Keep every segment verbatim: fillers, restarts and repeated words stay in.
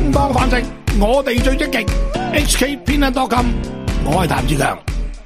爭當飯食，我哋最積極。H K 偏袒多金，我係譚志強。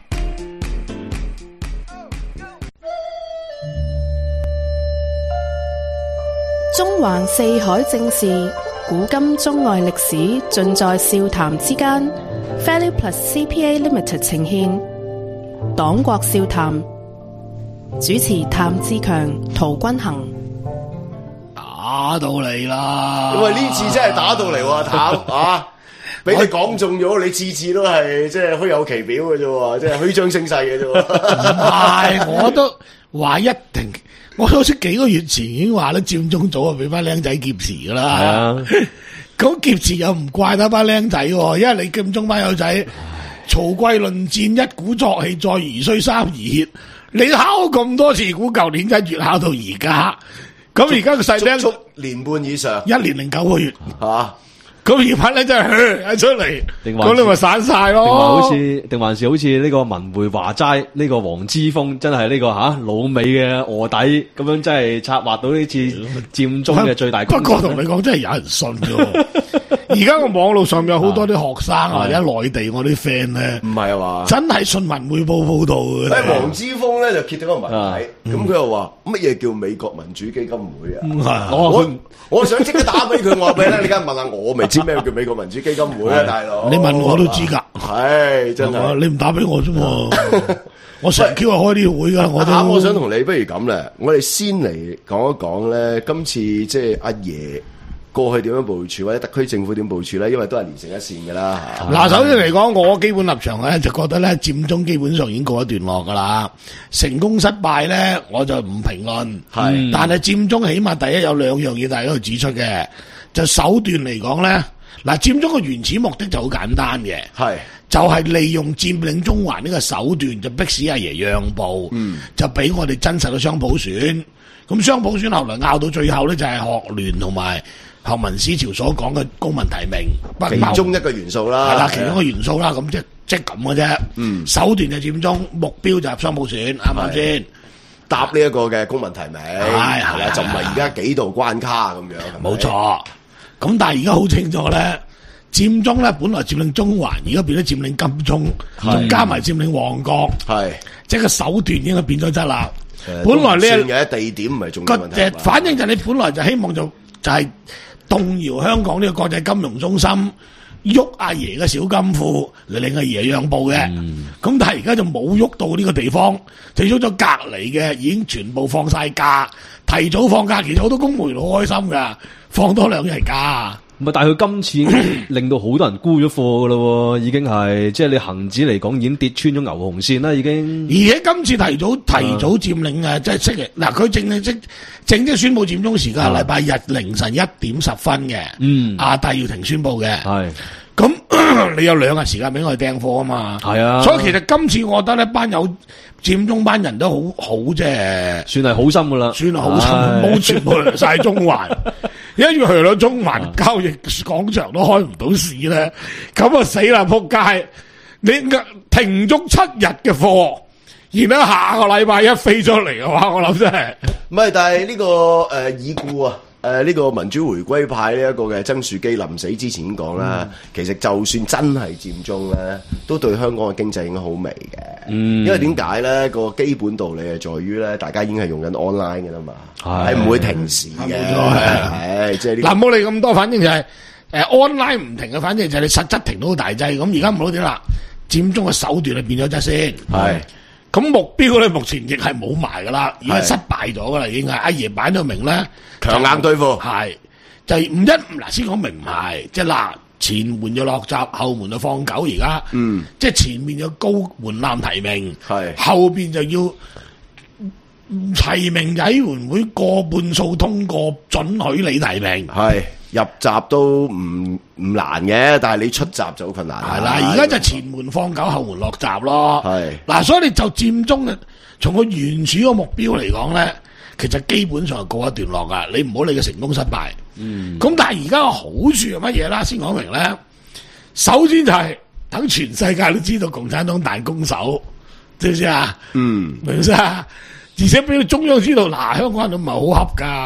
中環四海正事，古今中外歷史，盡在笑談之間。Value Plus C P A Limited 呈現黨國笑談，主持譚志強、陶君行。 打到嚟啦！ 喂，呢次真係打到嚟喎，譚啊！俾你講中咗，你次次都係即係虛有其表嘅啫，即係虛張聲勢嘅啫。 唔係，我都話一定。我好似幾個月前已經話咧，佔中組啊俾班僆仔劫持噶啦。係啊，咁劫持又唔怪得班僆仔，因為你佔中班友仔曹貴論戰，一鼓作氣，再而衰三而竭。你考咁多次估，舊年一月考到而家，咁而家個細僆足足年半以上， 一年零九個月， 係嘛？ 咁而班咧真係喺出嚟，咁你咪散晒咯。 定還好似，定還是好似呢個文匯話齋，呢、這個黃之鋒真係呢、這個吓、啊、老美嘅臥底，咁樣真係策劃到呢次佔中嘅最大功。 不過同你講，真係有人信嘅。而家個網絡上面有好多啲學生啊，或者內地我啲 friend 咧， 唔係啊嘛， 真係信文匯報報道嘅。 誒，黃之鋒咧就揭咗個謎底，咁佢又話乜嘢叫美國民主基金會啊？我我想即刻打俾佢，我話俾你聽，你而家問下我未知咩叫美國民主基金會啊，大佬？ 你問我都知㗎， 係真係， 你唔打俾我啫嘛？我成 Q 係開啲會㗎，我都。 我想同你不如咁咧，我哋先嚟講一講咧，今次即係阿爺過去點樣部署，或者特區政府點部署咧？因為都係連成一線㗎啦。 嗱，首先嚟講，我基本立場咧就覺得咧，佔中基本上已經過一段落㗎啦。成功失敗咧，我就唔評論。係，但係佔中起碼第一有兩樣嘢大家要指出嘅，就手段嚟講咧，嗱，佔中嘅原始目的就好簡單嘅，係就係利用佔領中環呢個手段，就迫使阿爺讓步，嗯，就俾我哋真實嘅雙普選。咁雙普選後來拗到最後咧，就係學聯同埋學民思潮所講嘅公民提名， 其中一個元素啦， 係啦，其中一個元素啦，咁即即咁嘅啫。嗯，手段就佔中，目標就係雙普選，啱唔啱先？ 搭呢一個嘅公民提名，係係啦，就唔係而家幾道關卡咁樣。冇錯。咁但係而家好清楚咧，佔中咧本來佔領中環，而家變咗佔領金鐘，仲加埋佔領旺角，係即係個手段應該變咗質啦。本來呢嘅地點唔係重要問題， 反正就你本來就希望就就係動搖香港呢個國際金融中心，喐阿爺嘅小金庫嚟令阿爺讓步嘅。咁、嗯、但係而家就冇喐到呢個地方，就喐咗隔離嘅已經全部放晒假，提早放假。其實好多公務員好開心噶，放多兩日假。 唔係，但係佢今次令到好多人沽咗貨噶咯，已經係即係你恒指嚟講已經跌穿咗牛熊線啦，已經。 而且今次提早提早佔領啊，即係星期嗱，佢正正正式宣布佔中時間係禮拜日凌晨一點十分嘅。嗯，阿戴耀廷宣布嘅。係。咁你有兩日時間俾我哋訂貨啊嘛。係啊。所以其實今次我覺得呢班有佔中班人都好好啫， 算係好心噶啦， 算係好心，冇全部嚟晒中環。一要去到中環交易廣場都開唔到市咧，咁啊死啦仆街！你停足七日嘅貨，然後下個禮拜一飛咗嚟嘅話，我諗真係唔係。但係呢、這個誒、呃、已故啊，誒、呃、呢、這個民主回歸派呢一個嘅曾樹基臨死之前講啦，嗯、其實就算真係佔中咧，都對香港嘅經濟應該好微嘅。嗯，因為點解咧？個基本道理係在於咧，大家已經係用緊 online 嘅啦嘛，係唔會停市嘅。係即係嗱， 冇理咁多，反正就係、是、誒、呃、online 唔停嘅，反正就係你實質停到好大劑。咁而家唔好點啦，佔中嘅手段係變咗質先。係咁目標咧，目前亦係冇埋噶啦，已經失敗咗噶啦，已經係阿爺擺到明咧， 強硬對付。係就唔一嗱，先講明唔係，即係嗱。前門就落閘，後門就放狗。而家，嗯，即係前面有高門檻提名，係後邊就要提名委員會過半數通過，准許你提名。 係入閘都唔唔難嘅，但係你出閘就好困難。 係啦，而家就前門放狗，後門落閘咯。係嗱，所以你就佔中嘅，從個原始個目標嚟講咧，其實基本上係告一段落噶。你唔好理佢成功失敗。嗯，咁但係而家個好處係乜嘢啦？先講明咧，首先就係等全世界都知道共產黨彈弓手，知唔知啊？嗯，明唔明啊？而且俾到中央知道，嗱、啊，香港人都唔係好恰噶，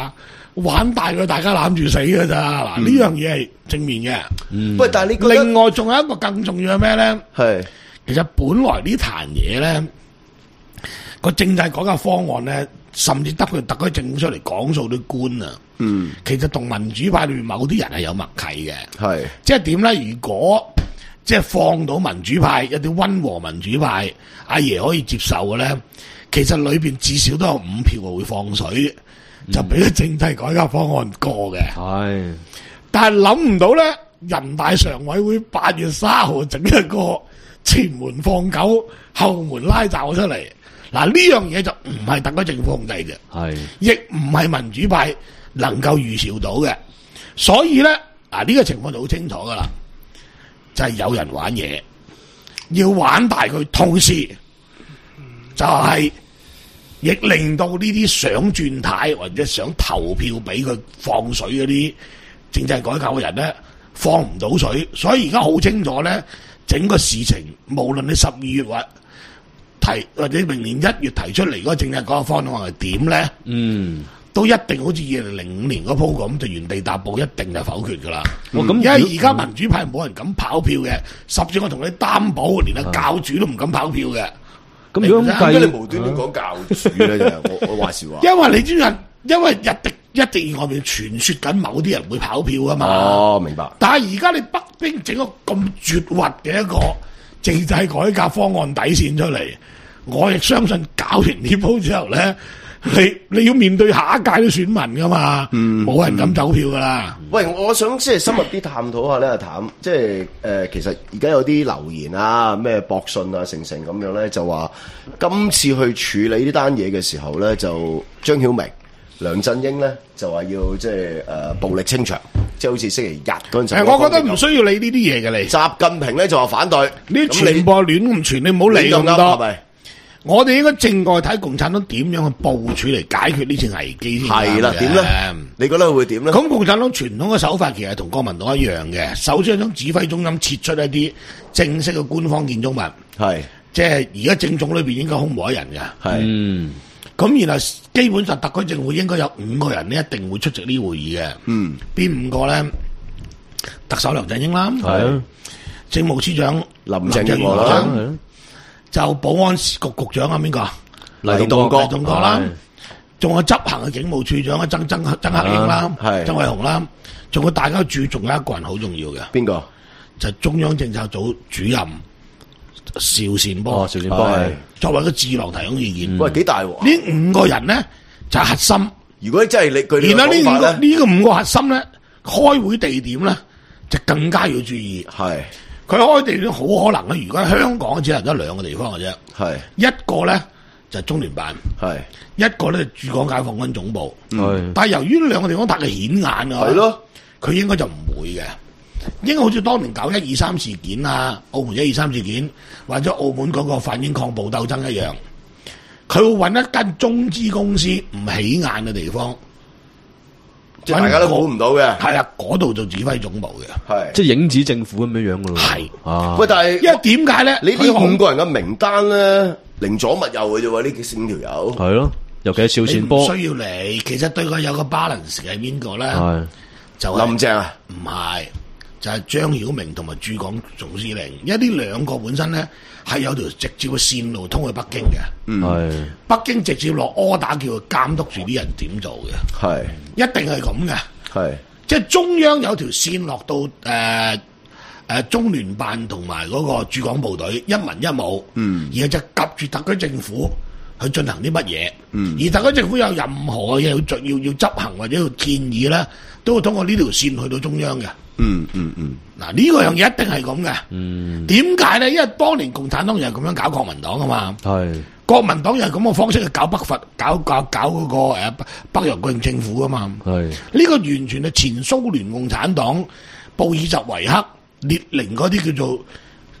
玩大佢，大家攬住死㗎咋。嗱，呢樣嘢係正面嘅。 嗯，喂，但係你覺得另外仲有一個更重要係咩咧？ 係其實本來呢壇嘢咧，個政制改革方案咧，甚至得佢特區政府出嚟講數啲官啊， 嗯， 其實同民主派裏面某啲人係有默契嘅。 係即係點咧？如果即係放到民主派一啲溫和民主派，阿爺可以接受嘅咧，其實裏邊至少都有五票會放水，嗯、就俾個政制改革方案過嘅。 係， 但係諗唔到咧，人大常委會八月三號整一個前門放狗，後門拉罩出嚟。嗱，呢樣嘢就唔係特區政府控制嘅， 係亦唔係民主派能夠預兆到嘅。所以咧，嗱、這、呢個情況就好清楚噶啦。就係有人玩嘢，要玩大佢，同時就係亦令到呢啲想轉軚或者想投票俾佢放水嗰啲政制改革嘅人咧，放唔到水。所以而家好清楚咧，整個事情無論你十二月或提或者明年一月提出嚟嗰個政制改革方案係點咧， 嗯。 都一定好似二零零五年嗰鋪咁，就原地踏步，一定就否決噶啦。 嗯、 因為而家民主派冇人敢跑票嘅，甚至我同你擔保，連阿教主都唔敢跑票嘅。 咁如果咁計， 你無端端講教主咧，就我我話時話。 因為你知唔知？因為一定一定外面傳說緊某啲人會跑票啊嘛。 哦，明白。 但係而家你北京整個咁絕核嘅一個政制改革方案底線出嚟，我亦相信搞完呢鋪之後咧。你你要面對下一屆啲選民噶嘛，冇、嗯、人敢走票噶啦、嗯。 喂，我想即係深入啲探討下咧，阿譚，即係誒、呃，其實而家有啲留言啊，咩博信啊，成成咁樣咧，就話今次去處理呢單嘢嘅時候咧，就張曉明、梁振英咧就話要即係誒暴力清場，即係好似星期日嗰陣時。 我覺得唔需要理呢啲嘢嘅你。 習近平咧就話反對， 呢啲傳播亂咁傳，你唔好理咁多。係咪？我哋應該正確睇共產黨點樣去部署嚟解決呢次危機先。 係啦，點咧？你覺得會點咧？ 咁共產黨傳統嘅手法其實同國民黨一樣嘅，首先將指揮中心撤出一啲正式嘅官方建築物，係即係而家政總裏邊應該空無一人嘅。係，嗯，咁然後基本上特區政府應該有五個人咧一定會出席呢會議嘅。嗯，邊五個咧？特首梁振英啦，係政務司長林鄭月娥啦。就保安局局長啊，邊個？黎棟國，黎棟國啦，仲有執行嘅警務處長啊，曾曾曾克英啦，曾偉雄啦，仲有大家注重有一個人好重要嘅，邊個？就係中央政策組主任邵善波。哦，邵善波係作為個智囊提供意見。 喂，幾大喎？ 呢五個人咧就係核心。 如果真係你佢， 然後呢五個呢個五個核心咧，開會地點咧就更加要注意。係。佢開地點好可能咧，如果香港只係得兩個地方嘅啫，係一個咧就係中聯辦，係一個咧駐港解放軍總部，係。但係由於呢兩個地方太過顯眼啊，係咯，佢應該就唔會嘅，應該好似當年九一二三事件啊，澳門一二三事件或者澳門嗰個反英抗暴鬥爭一樣，佢會揾一間中資公司唔起眼嘅地方。即係大家都估唔到嘅，係啊，嗰度做指揮總部嘅，係即係影子政府咁樣樣噶咯，係啊。喂，但係因為點解咧？ 你呢五個人嘅名單咧，寧左勿右嘅啫喎，呢幾五條友係咯，尤其係邵善波， 唔需要你。其實對佢有個 balance 係邊個咧？係就林鄭啊？唔係，就係張曉明同埋駐港總司令。因為呢兩個本身咧係有條直接嘅線路通去北京嘅，係北京直接落 order 叫佢監督住啲人點做嘅，係。一定係咁嘅，係即係中央有條線落到誒誒、呃呃、中聯辦同埋嗰個駐港部隊一文一武，嗯，然後就夾住特區政府去進行啲乜嘢，嗯，而特區政府有任何嘢要要要執行或者要建議咧，都會通過呢條線去到中央嘅，嗯嗯嗯，嗱呢個樣嘢一定係咁嘅，嗯，點解咧？因為當年共產黨又係咁樣搞國民黨啊嘛，係。國民黨又係咁嘅方式去搞北伐，搞搞搞嗰個誒北北洋國民政府啊嘛。係呢個完全係前蘇聯共產黨布爾什維克列寧嗰啲叫做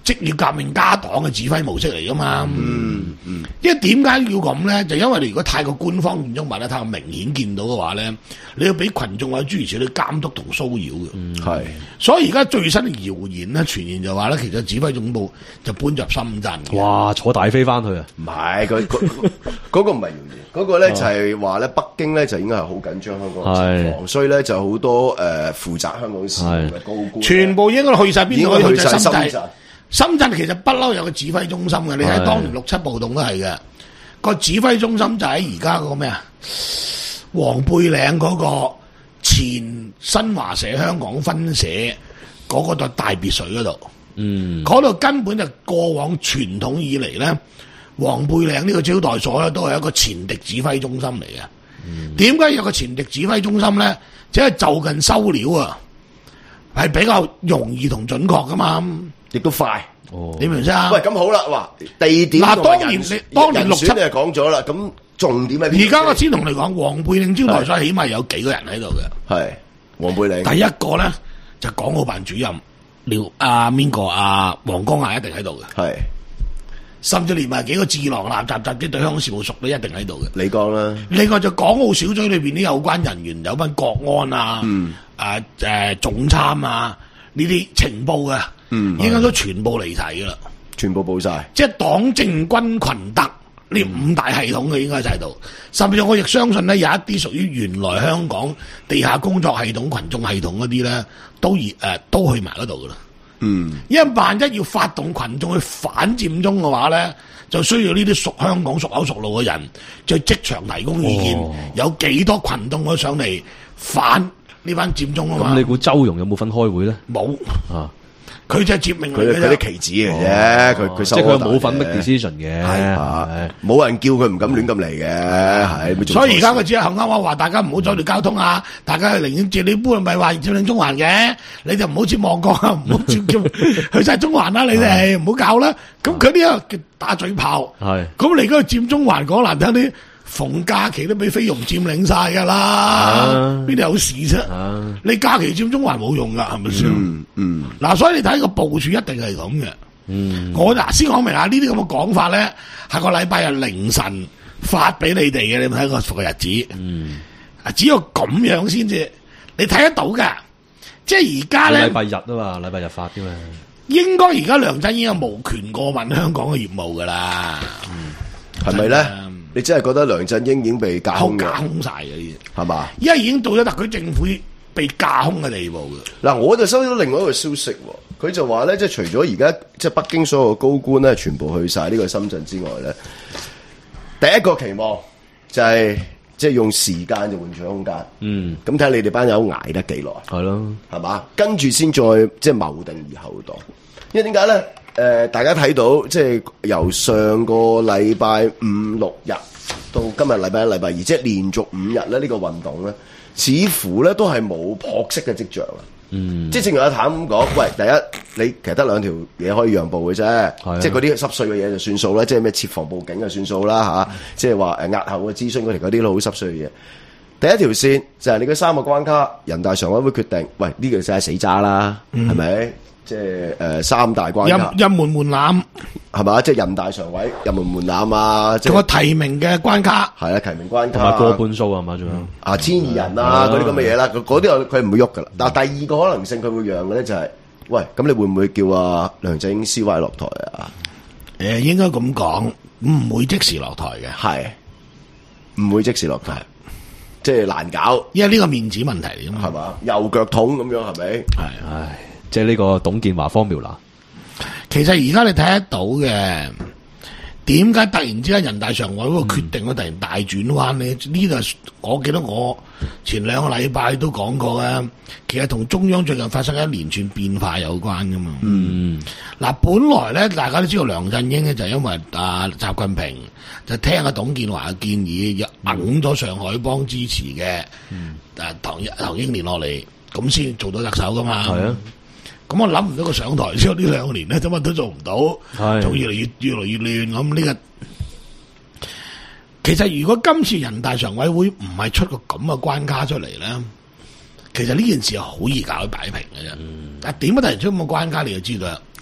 職業革命家黨嘅指揮模式嚟噶嘛。 嗯嗯， 因為點解要咁咧？就因為你如果太過官方建築物咧，太過明顯見到嘅話咧，你要俾群眾或者諸如此類監督同騷擾嘅。 係、嗯。 所以而家最新嘅謠言咧，傳言就話咧，其實指揮總部就搬入深圳嘅。 哇！坐大飛翻去啊！ 唔係，佢嗰嗰個唔係謠言，嗰個咧就係話咧，北京咧就應該係好緊張香港嘅情況，所以咧就好多誒負責香港事務嘅高官， 全部應該去晒邊度？ 應該去晒深深圳。 深圳其實不嬲有個指揮中心嘅，你睇當年六七暴動都係嘅。個指揮中心就喺而家嗰個咩啊？黃貝嶺嗰個前新華社香港分社嗰個大別墅嗰度。嗯，嗰度根本就過往傳統以嚟咧，黃貝嶺呢個招待所咧都係一個前敵指揮中心嚟嘅。點解、嗯、有個前敵指揮中心咧？即係就近收料啊，係比較容易同準確噶嘛。亦都快，哦，你明唔明先？喂，咁好啦，哇，地點嗱，當年你當年六七你就講咗啦，咁重點係邊？而家我先同你講，黃貝嶺招待所起碼有幾個人喺度嘅。係黃貝嶺。第一個咧就港澳辦主任廖阿邊個阿黃光亞一定喺度嘅。係，甚至連埋幾個智囊垃雜雜啲對香港事務熟都一定喺度嘅。你講啦。另外就港澳小組裏邊啲有關人員有班國安啊，嗯，誒誒總參啊呢啲情報嘅。嗯，應該都全部離齊噶啦，全部報晒，即係黨政軍群特呢五大系統嘅應該喺晒度，甚至我亦相信咧有一啲屬於原來香港地下工作系統、群眾系統嗰啲咧，都而誒、呃、都去埋嗰度噶啦。嗯，因為萬一要發動群眾去反佔中嘅話咧，就需要呢啲熟香港、熟口熟路嘅人，在即場提供意見，哦、有幾多群眾可以上嚟反呢班佔中啊嘛？咁你估周融有冇份開會咧？冇啊。佢就係接命嚟嘅，佢啲棋子嘅啫，佢佢收即係佢冇份 make decision 嘅，係冇人叫佢唔敢亂咁嚟嘅，係。所以而家佢只係啱啱話大家唔好阻住交通啊，大家寧願接你搬，唔係話佔領中環嘅，你就唔好接旺角啊，唔好接去晒中環啦，你哋唔好搞啦。咁佢呢個叫打嘴炮，係。咁你而家佔中環講難聽啲。逢假期都俾菲傭佔領晒噶啦，邊度、啊、有事啫？啊、你假期佔中環冇用噶，係咪先？嗯嗯。嗱、啊，所以你睇個部署一定係咁嘅。嗯。我嗱先講明啊，呢啲咁嘅講法咧，下個禮拜日凌晨發俾你哋嘅，你睇個個日子。嗯。啊，只有咁樣先至，你睇得到噶。即係而家咧。禮拜日啊嘛，禮拜日發嘅嘛。應該而家梁振英係無權過問香港嘅業務噶啦。嗯。係咪咧？你真係覺得梁振英已經被架空嘅？架空晒嘅呢啲係嘛？因為已經到咗特區政府被架空嘅地步嘅。嗱，我就收到另外一個消息，佢就話咧，即係除咗而家即係北京所有嘅高官咧，全部去晒呢個深圳之外咧，第一個期望就係即係用時間就換取空間。嗯，咁睇下你哋班友捱得幾耐？係咯，係嘛？跟住先再即係謀定而後動。因為點解咧？誒、呃，大家睇到即係由上個禮拜五六日到今日禮拜一、禮拜二，即係連續五日咧，呢、這個運動咧，似乎咧都係冇撲熄嘅跡象啦。嗯，即係正如阿譚咁講，喂，第一你其實得兩條嘢可以讓步嘅啫，的即係嗰啲濕碎嘅嘢就算數啦，即係咩設防報警就算數啦吓，即係話誒押後嘅諮詢嗰條嗰啲都好濕碎嘅嘢。第一條線就係你嘅三個關卡，人大常委會決定，喂呢個就係死渣啦，係咪、嗯？即係誒、呃、三大關卡，入門門檻係嘛？即係人大常委入門門檻啊！仲有提名嘅關卡，係啊，提名關卡同埋過半數啊嘛，仲有啊千二人啊嗰啲咁嘅嘢啦，嗰啲佢唔會喐噶啦。但係第二個可能性佢會讓嘅咧就係、是，喂咁你會唔會叫啊梁振英 C Y 落台啊？誒、呃，應該咁講，唔會即時落台嘅，係唔會即時落台，即係難搞，因為呢個面子問題嚟噶嘛，係嘛？右腳桶咁樣係咪？係唉。即係呢個董建華方妙啦。其實而家你睇得到嘅，點解突然之間人大常委嗰個決定咧突然大轉彎咧？呢度、嗯、我記得我前兩個禮拜都講過嘅，其實同中央最近發生一連串變化有關噶嘛。嗯，嗱，本來咧大家都知道梁振英咧就因為啊習近平就聽阿董建華嘅建議，又揞咗上海幫支持嘅，嗯、啊唐唐英年落嚟，咁先做到特首噶嘛。係啊。咁我諗唔到佢上台之後呢兩年咧，乜都做唔到，就越嚟越越嚟越亂咁。呢個其實如果今次人大常委會唔係出個咁嘅關卡出嚟咧，其實呢件事係好易搞去擺平嘅啫。嗯、但點解突然出咁嘅關卡，你就知道啦。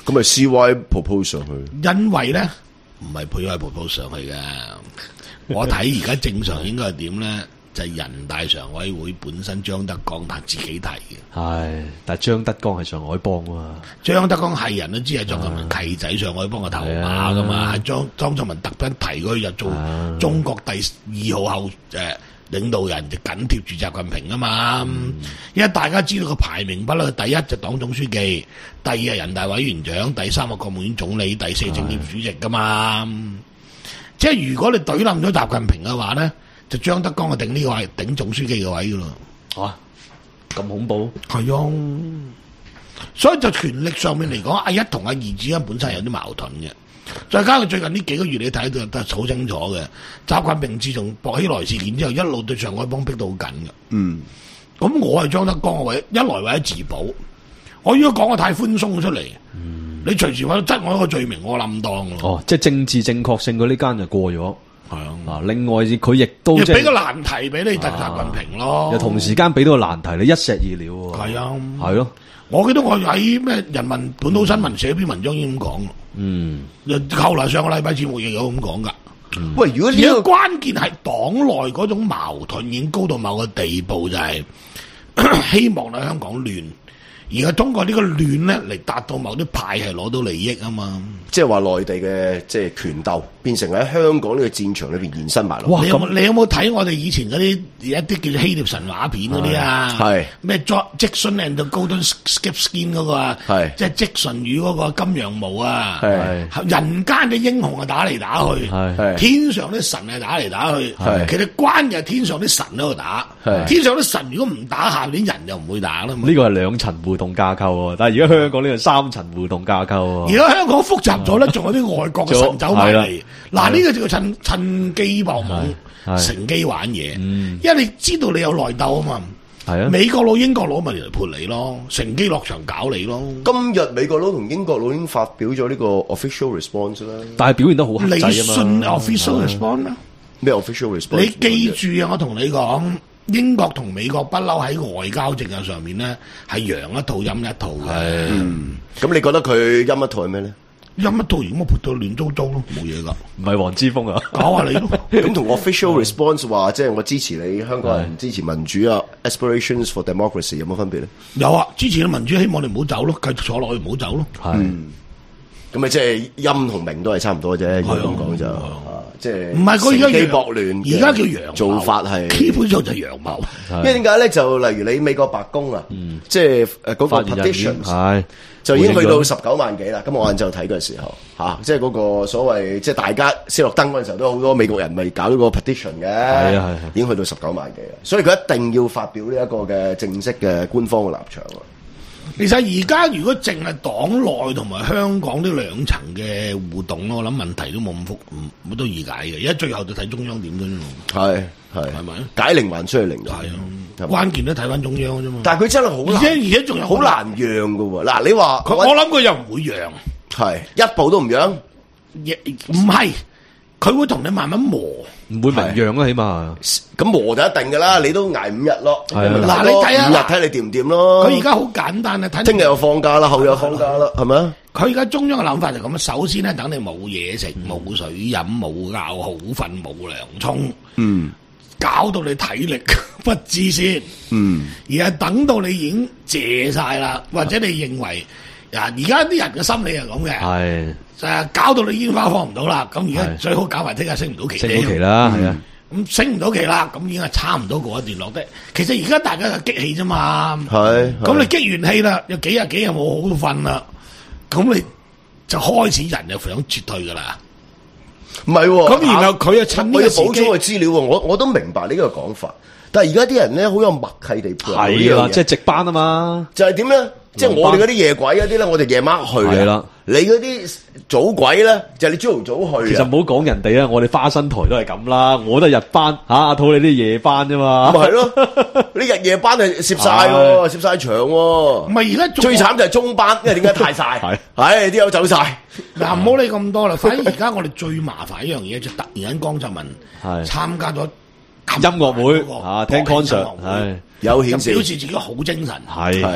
咁咪 C Y propose 上去， 因為咧唔係配外 propose 上去嘅，我睇而家正常應該係點咧？就係人大常委會本身張德江他自己提嘅。 係，但係張德江係上海幫啊嘛。 張德江係人都知係莊作文契仔，上海幫個頭馬噶嘛，係莊莊作文特登提佢入做中國第二號後誒領導人，就緊貼住習近平啊嘛。嗯、因為大家知道個排名不啦，第一就黨總書記，第二係人大委員長，第三個國務院總理，第四政協主席噶嘛。即係如果你懟冧咗習近平嘅話咧，就張德江就頂呢個位，頂總書記嘅位噶咯。 嚇，咁恐怖？係啊，所以就權力上面嚟講，阿一同阿二之間本身係有啲矛盾嘅。再加上最近呢幾個月你睇到都係好清楚嘅，習近平自從薄熙來事件之後，一路對上海幫逼到好緊嘅。嗯，咁我係張德江嘅位，一來為咗自保，我如果講我太寬鬆出嚟，嗯、你隨時揾到質我一個罪名，我冧當咯。 哦，即係政治正確性嗰呢間就過咗。係啊，嗱，另外佢亦都即係俾個難題俾你，習近平咯。 又同時間俾到個難題，你一石二鳥喎。係啊， 係咯。我記得我喺咩人民本土新聞寫篇文章已經咁講。嗯，後來上個禮拜節目亦有咁講噶。 喂，如果呢個關鍵係黨內嗰種矛盾已經高到某個地步，就係希望喺香港亂。而家通過呢個亂咧，嚟達到某啲派係攞到利益啊嘛， 即係話內地嘅即係權鬥變成喺香港呢個戰場裏邊延伸埋落。 哇！你有冇你有冇睇我哋以前嗰啲一啲叫做希臘神話片嗰啲啊？係咩 Jackson and the Golden Sheepskin 嗰個啊？係即係積純與嗰個金羊毛啊？係人間嘅英雄啊，打嚟打去，係天上啲神係打嚟打去，係其實關鍵係天上啲神喺度打，係天上啲神如果唔打，下邊啲人就唔會打啦。呢個係兩層互動架構喎，但係而家香港呢個三層互動架構喎。 而家香港複雜咗咧，仲有啲外國嘅神走埋嚟。嗱，呢個就叫趁趁機搏懵，乘機玩嘢。因為你知道你有內鬥啊嘛。係啊，美國佬、英國佬咪嚟潑你咯，乘機落場搞你咯。 今日美國佬同英國佬已經發表咗呢個 official response 啦， 但係表現得好克制啊嘛。 你信 official response 啦？ 咩 official response？ 你記住啊，我同你講。英國同美國不嬲喺外交政策上面咧，係陽一套陰一套嘅。 嗯，咁你覺得佢陰一套係咩咧？ 陰一套如果潑到亂糟糟咯，冇嘢噶。 唔係黃之鋒啊， 搞下你咯。 咁同 official response 話，即係我支持你香港人支持民主啊 ，aspirations for democracy 有冇分別咧？ 有啊，支持你民主，希望你唔好走咯，繼續坐落去唔好走咯。係。 咁咪即係陰同明都係差唔多啫，如果咁講就。即係唔係佢而家乘機博亂， 而家叫陽做法係基本上就係陽謀。 因為點解咧？就例如你美國白宮啊，即係誒嗰個 petitions 就已經去到十九萬幾啦。咁我晏晝睇嘅時候嚇，即係嗰個所謂即係大家熄落燈嗰陣時候，都有好多美國人咪搞咗個 petition 嘅，係啊係，已經去到十九萬幾啦。所以佢一定要發表呢一個嘅正式嘅官方嘅立場。 其實而家如果淨係黨內同埋香港呢兩層嘅互動咯，我諗問題都冇咁複，唔都易解嘅。而家最後就睇中央點嘅啫。 係係係咪？解鈴還須繫鈴人。係啊，關鍵都睇翻中央嘅啫嘛。 但係佢真係好難， 而且而且仲有好難讓嘅喎。嗱，你話我諗佢又唔會讓， 係一步都唔讓， 亦唔係。佢會同你慢慢磨， 唔會明讓啦，起碼咁磨就一定噶啦，你都挨五日咯。嗱， 你睇下， 五日睇你掂唔掂咯。 佢而家好簡單啊，睇聽日又放假啦，後日又放假啦，係咪啊？ 佢而家中央嘅諗法就咁啊，首先咧，等你冇嘢食、冇水飲、冇覺好瞓、冇涼沖，嗯，搞到你體力不支先，嗯，而係等到你已經謝晒啦，或者你認為啊，而家啲人嘅心理係咁嘅，係。就係搞到你煙花放唔到啦，咁而家最好搞埋聽日升唔到期。 升到期啦，係啊， 咁升唔到期啦，咁已經係差唔多過一段落的。其實而家大家係激氣啫嘛，係。咁你激完氣啦，有幾日幾日冇好瞓啦，咁你就開始人就想撤退噶啦。 唔係喎， 咁然後佢又趁呢個時機， 我要補充個資料喎，我我都明白呢個講法，但係而家啲人咧好有默契地配合呢樣嘢， 即係值班啊嘛， 就係點咧？即係我哋嗰啲夜鬼嗰啲咧，我哋夜晚去嘅。係啦，你嗰啲早鬼咧，就係你朝頭早去。 其實唔好講人哋啊，我哋花生台都係咁啦，我都係日班吓，阿兔你啲夜班啫嘛。咪係咯，你日夜班係攝晒喎，攝晒場喎。 唔係而家最慘就係中班，因為點解太晒？係，唉，啲友走晒。 嗱，唔好理咁多啦。反正而家我哋最麻煩一樣嘢，就突然間江澤民係參加咗音樂會啊，聽 concert 係有顯示，表示自己好精神係。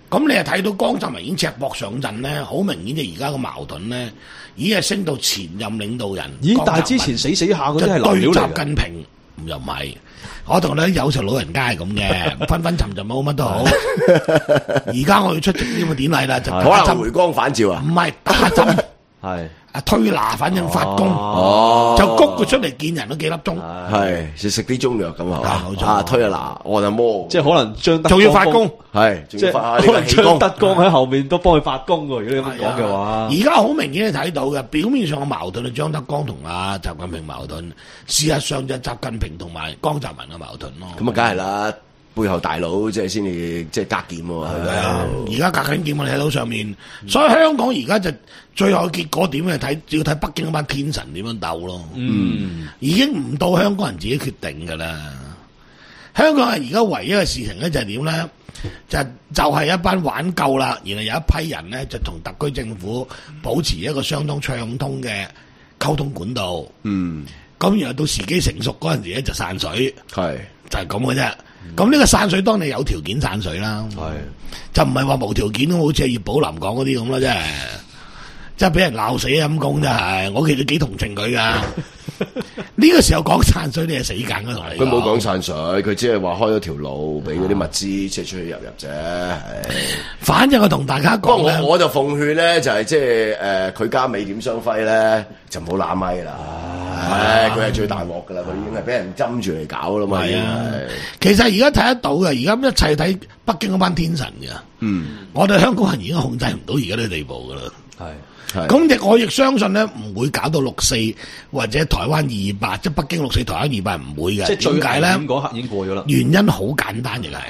咁你係睇到江澤民已經赤膊上陣咧，好明顯就而家個矛盾咧，已經係升到前任領導人。 咦？但係之前死死下嗰啲係流對料嚟習近平又唔係，我同你有時候老人家係咁嘅，昏昏沉沉冇乜都好。而家我要出席呢個典禮啦，就可能回光返照啊？ 唔係打針。 係啊推拿，反正發功， 哦就谷佢出嚟見人都幾粒鐘， 係食食啲中藥咁係嘛冇錯啊推下拿按下摩， 即係可能張德仲要發功， 係即係仲要發下可能張呢個氣功德江喺後面都幫佢發功喎。如果你咁講嘅話， 而家好明顯係睇到嘅，表面上嘅矛盾係張德江同阿習近平矛盾，事實上就係習近平同埋江澤民嘅矛盾咯。 咁啊，梗係啦，背後大佬即係先至即係隔劍喎。 係啊，而家隔緊劍我哋睇到上面，所以香港而家就最後嘅結果點咧？睇要睇北京嗰班天神點樣鬥咯。 嗯， 已經唔到香港人自己決定㗎啦。香港人而家唯一嘅事情咧就係點咧？就就係一班玩夠啦，然後有一批人咧就同特區政府保持一個相當暢通嘅溝通管道。 嗯， 咁然後到時機成熟嗰陣時咧就散水， 係就係咁嘅啫。咁呢個散水當你有條件散水啦， 係就唔係話無條件，好似葉寶林講嗰啲咁啦，真係。即係俾人鬧死陰公真係，我其實幾同情佢噶。呢個時候講散水，你係死梗啊！同你佢冇講散水，佢只係話開咗條路俾嗰啲物資即係出去入入啫。 反正我同大家不過講咧， 我我就奉勸咧，就係即係誒，佢加美點雙輝咧，就唔好揦咪啦。唉，佢係最大鑊噶啦，佢已經係俾人針住嚟搞啦嘛。 係啊係其實而家睇得到嘅，而家一切睇北京嗰班天神嘅。 嗯， 我哋香港人已經控制唔到而家呢個地步噶啦。 係。 係咁亦我亦相信咧，唔會搞到六四或者台灣二八，即係北京六四、台灣二八唔會嘅。 即係最點解咧？ 嗰刻已經過咗啦。 原因好簡單，亦係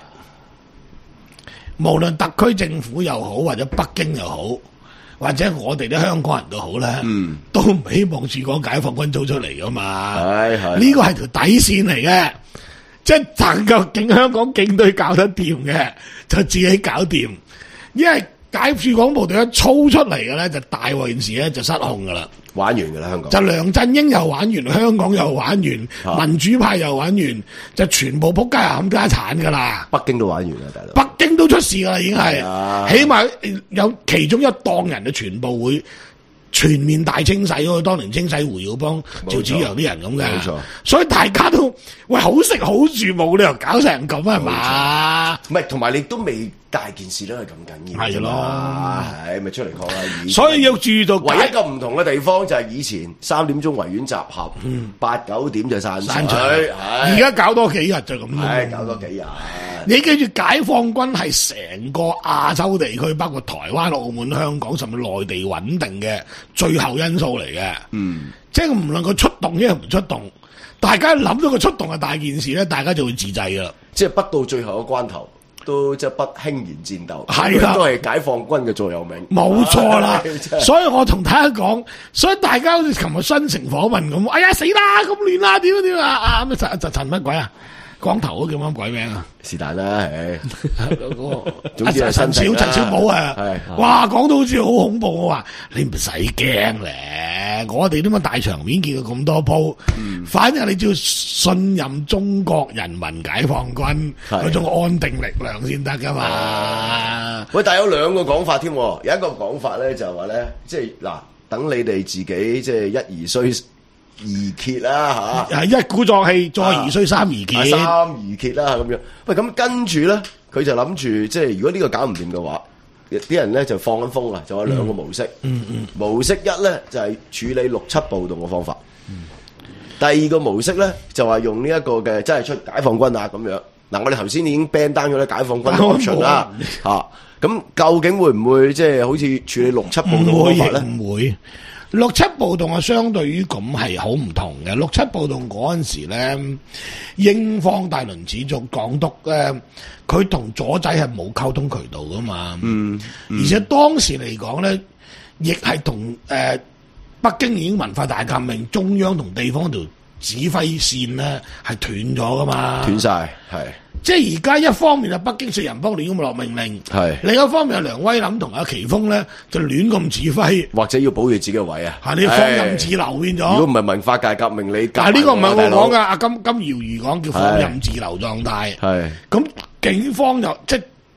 無論特區政府又好，或者北京又好，或者我哋啲香港人都好咧， 嗯， 都唔希望駐港解放軍做出嚟噶嘛。 係係呢個係條底線嚟嘅，即係能夠警香港警隊搞得掂嘅，就自己搞掂，因為解駐港部隊一操出嚟嘅咧，就大鑊件事咧就失控噶啦， 玩完噶啦香港。 就梁振英又玩完，香港又玩完， 啊民主派又玩完，就全部仆街冚家產噶啦。 北京都玩完啦，大佬。 北京都出事噶啦，已經係， 啊起碼有其中一檔人就全部會全面大清洗嗰個當年清洗胡耀邦、趙紫陽啲人咁嘅， 冇錯所以大家都喂好食好住，冇理由搞成咁啊係嘛？ 唔係，同埋你都未大件事都係咁緊要， 係咯係咪出嚟抗議？ 所以要注意到唯一一個唔同嘅地方就係以前三點鐘維園集合，八九點就散散場， 水， 而家搞多幾日就咁咯。 唉搞多幾日。 你記住，解放軍係成個亞洲地區，包括台灣、澳門、香港，甚至內地穩定嘅最後因素嚟嘅。 嗯， 即係唔論佢出動，因為唔出動，大家諗到佢出動係大件事咧，大家就會自制噶啦。 即係不到最後嘅關頭，都即係不輕言戰鬥， 係啦都係解放軍嘅座右銘。 冇錯啦唉真係， 所以我同大家講，所以大家好似琴日新城訪問咁，哎呀死啦，咁亂啊，點啊點啊啊咩陳陳陳乜鬼啊？光頭嗰叫乜鬼名啊？ 是但啦，唉， 嗰個總之係陳新城啦小陳小寶啊係， 哇講到好似好恐怖，我話你唔使驚咧，我哋點解大場面見過咁多鋪， 嗯反正你只要信任中國人民解放軍係嗰種安定力量先得噶嘛。 喂，但係有兩個講法添，有一個講法咧就係話咧，即係嗱，等你哋自己即係一而衰。二揭啦嚇， 啊一鼓作氣，再而衰三而啊竭。 三而揭啦咁樣。喂，咁跟住咧，佢就諗住即係如果呢個搞唔掂嘅話，啲人咧就放緊風啊，就有兩個模式。 嗯嗯。 模式一咧就係處理六七暴動嘅方法。第二個模式咧就話用呢一個嘅真係出解放軍啊咁樣。嗱，我哋頭先已經 ban 單咗啲解放軍嘅 option 啦嚇。咁究竟會唔會即係好似處理六七暴動嘅方法咧？ 唔會。六七暴動啊，相對於咁係好唔同嘅。六七暴動嗰陣時咧，英方大輪始族港督咧，佢同左仔係冇溝通渠道噶嘛。 嗯， 而且當時嚟講咧，亦係同誒北京已經文化大革命，中央同地方條指揮線咧係斷咗噶嘛。 斷晒係。 即係而家一方面係北京四人幫亂咁落命令， 係另一方面係梁威林同阿奇峰咧就亂咁指揮， 或者要保住自己嘅位啊！ 嚇你放任自流變咗。 如果唔係文化界革命，你但係呢個唔係我講噶， 㗎。 阿金金瑤如講叫放任自流狀態。 係咁警方又即係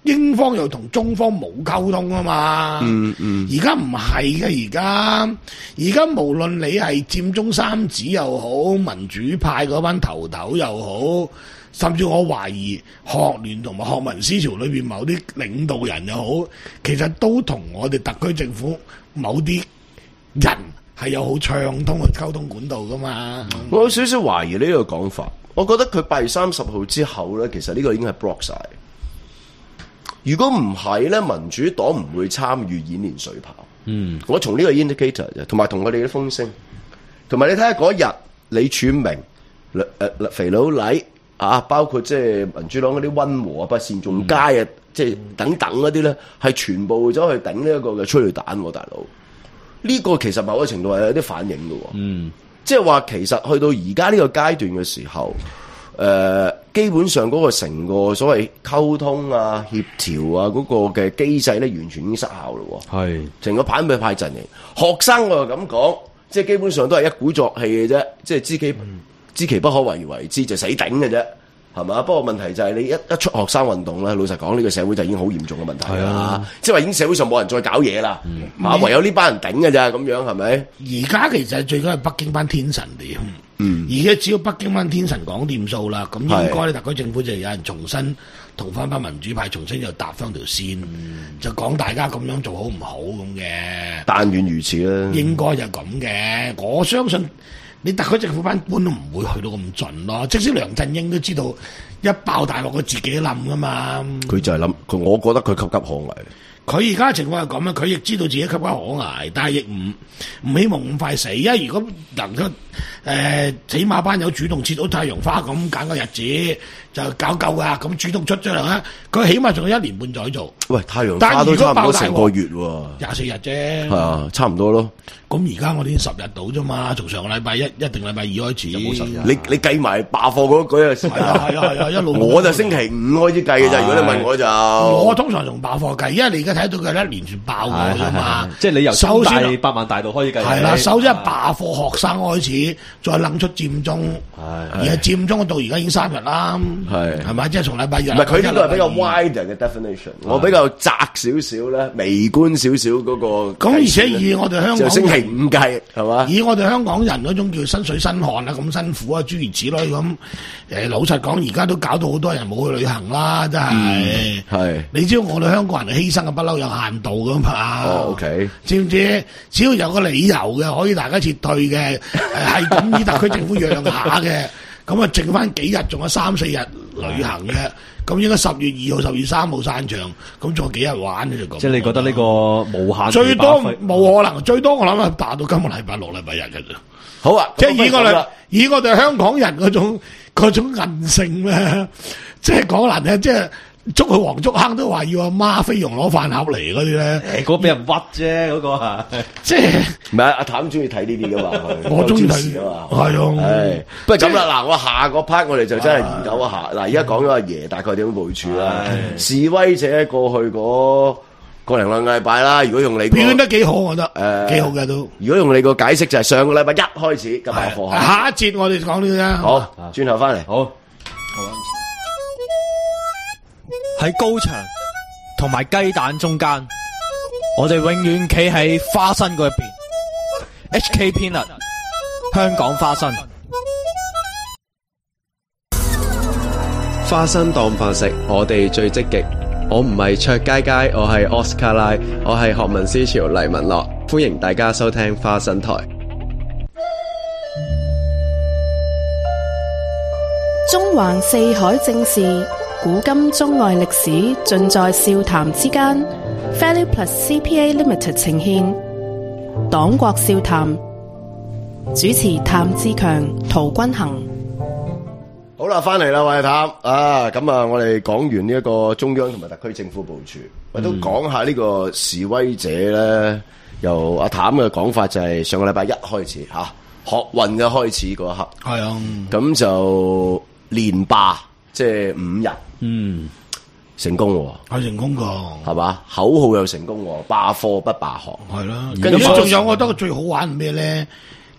英方又同中方冇溝通啊嘛。 嗯嗯。 而家唔係嘅，而家而家無論你係佔中三子又好，民主派嗰班頭頭又好，甚至我懷疑學聯同埋學民思潮裏邊某啲領導人又好，其實都同我哋特區政府某啲人係有好暢通嘅溝通管道噶嘛。 我有少少懷疑呢個講法，我覺得佢八月三十號之後咧，其實呢個已經係 block 晒。如果唔係咧，民主黨唔會參與演練水炮。嗯，我從呢個 indicator 同埋同佢哋啲風聲，同埋你睇下嗰日李柱銘、誒、呃、肥佬黎啊，包括即係民主黨嗰啲溫和啊、不善仲街啊，即係等等嗰啲咧，係全部走去頂呢一個嘅催淚彈喎，大佬。呢、這個其實某個程度係有啲反應嘅喎。嗯，即係話其實去到而家呢個階段嘅時候。誒、呃，基本上嗰個成個所謂溝通啊、協調啊嗰、那個嘅機制咧，完全已經失效咯。係成個反對派陣營，學生我又咁講，即係基本上都係一鼓作氣嘅啫，即係知其、嗯、知其不可為而為之，就死頂嘅啫，係嘛？不過問題就係你一一出學生運動咧，老實講呢、這個社會就已經好嚴重嘅問題啦。啊、即係話已經社會上冇人再搞嘢啦，嗯、唯有呢班人頂嘅咋咁樣係咪？ 而家其實最緊係北京班天神嚟。嗯，而家只要北京班天神講掂數啦，咁應該咧特區政府就有人重新同翻班民主派重新又搭翻條線，嗯、就講大家咁樣做好唔好咁嘅。 但願如此啦， 應該就咁嘅。我相信你特區政府班官都唔會去到咁盡咯。即使梁振英都知道一爆大鑊佢自己冧噶嘛。 佢就係諗，佢我覺得佢岌岌可危。 佢而家嘅情況係咁啊，佢亦知道自己岌岌可危，但係亦唔唔希望咁快死。因為如果能夠誒起碼班友主動切到太陽花咁揀個日子就搞夠噶，咁主動出咗嚟咧，佢起碼仲有一年半載做。 喂，太陽花都差唔多成個月喎， 廿四日啫。 係啊，差唔多咯。 咁而家我哋十日到啫嘛，從上個禮拜一一定禮拜二開始。 冇十日。你你計埋罷課嗰嗰日時間。係啊係啊係啊，一路。我就星期五開始計嘅咋，如果你問我就。 我通常從罷課計，因為你而家睇到佢一連串爆過啫嘛。 即係你由中大百萬大道開始計。 係啦，首先係罷課學生開始，再諗出佔中。係。而係佔中到而家已經三日啦。係。係咪？即係從禮拜日。 唔係，佢呢個係比較 wider 嘅 definition，我比較窄少少咧，微觀少少嗰個。咁而且以我哋香港就星期五計係嘛？以我哋香港人嗰種叫身水身汗啊，咁辛苦啊，諸如此類咁。誒，老實講，而家都搞到好多人冇去旅行啦，真係。係。你知道我哋香港人犧牲嘅不嬲有限度噶嘛？哦 ，OK。知唔知？只要有個理由嘅，可以大家撤退嘅，係咁以特區政府讓下嘅。咁啊，剩翻幾日，仲有三四日旅行嘅，咁應該十月二號、十月三號散場，咁仲有幾日玩嘅就咁。 即係你覺得呢個無限最多冇可能，最多我諗係達到今個禮拜六、禮拜日嘅啫。 好啊， 即係以我哋以我哋香港人嗰種嗰種韌性咧，即係講難聽，即係。捉去黃竹坑都話要阿媽菲傭攞飯盒嚟嗰啲咧， 誒，嗰個俾人屈啫，嗰個啊， 即係唔係阿譚中意睇呢啲噶嘛？ 我中意睇啊嘛，係啊， 係不過咁啦，嗱，我下個 part 我哋就真係研究一下。嗱，而家講咗阿爺大概點樣部署啦，示威者過去嗰個零兩個禮拜啦，如果用你表現得幾好，我覺得誒幾好嘅都。 如果用你個解釋就係上個禮拜一開始嘅罷課， 下一節我哋講呢個啦。 好，轉頭翻嚟，好。 喺高牆同埋雞蛋中間，我哋永遠企喺花生嗰一邊。H K Peanut 香港花生， 花生當飯食，我哋最積極。我唔係卓佳佳，我係 Oscar 拉，我係學民思潮黎文樂，歡迎大家收聽花生台。 中環四海正事，古今中外歷史盡在笑談之間。Value Plus C P A Limited 呈獻黨國笑談，主持譚志強、陶君行。 好啦，翻嚟啦，喂，譚啊，咁啊，我哋講完呢一個中央同埋特區政府部署，我、嗯、都講下呢個示威者咧。由阿譚嘅講法就係上個禮拜一開始吓、啊，學運嘅開始嗰一刻，係啊，咁就連罷。即係五日，嗯，成功喎， 係成功噶， 係嘛？口號又成功喎，罷課不罷學， 係啦。跟住仲有，我覺得最好玩係咩咧？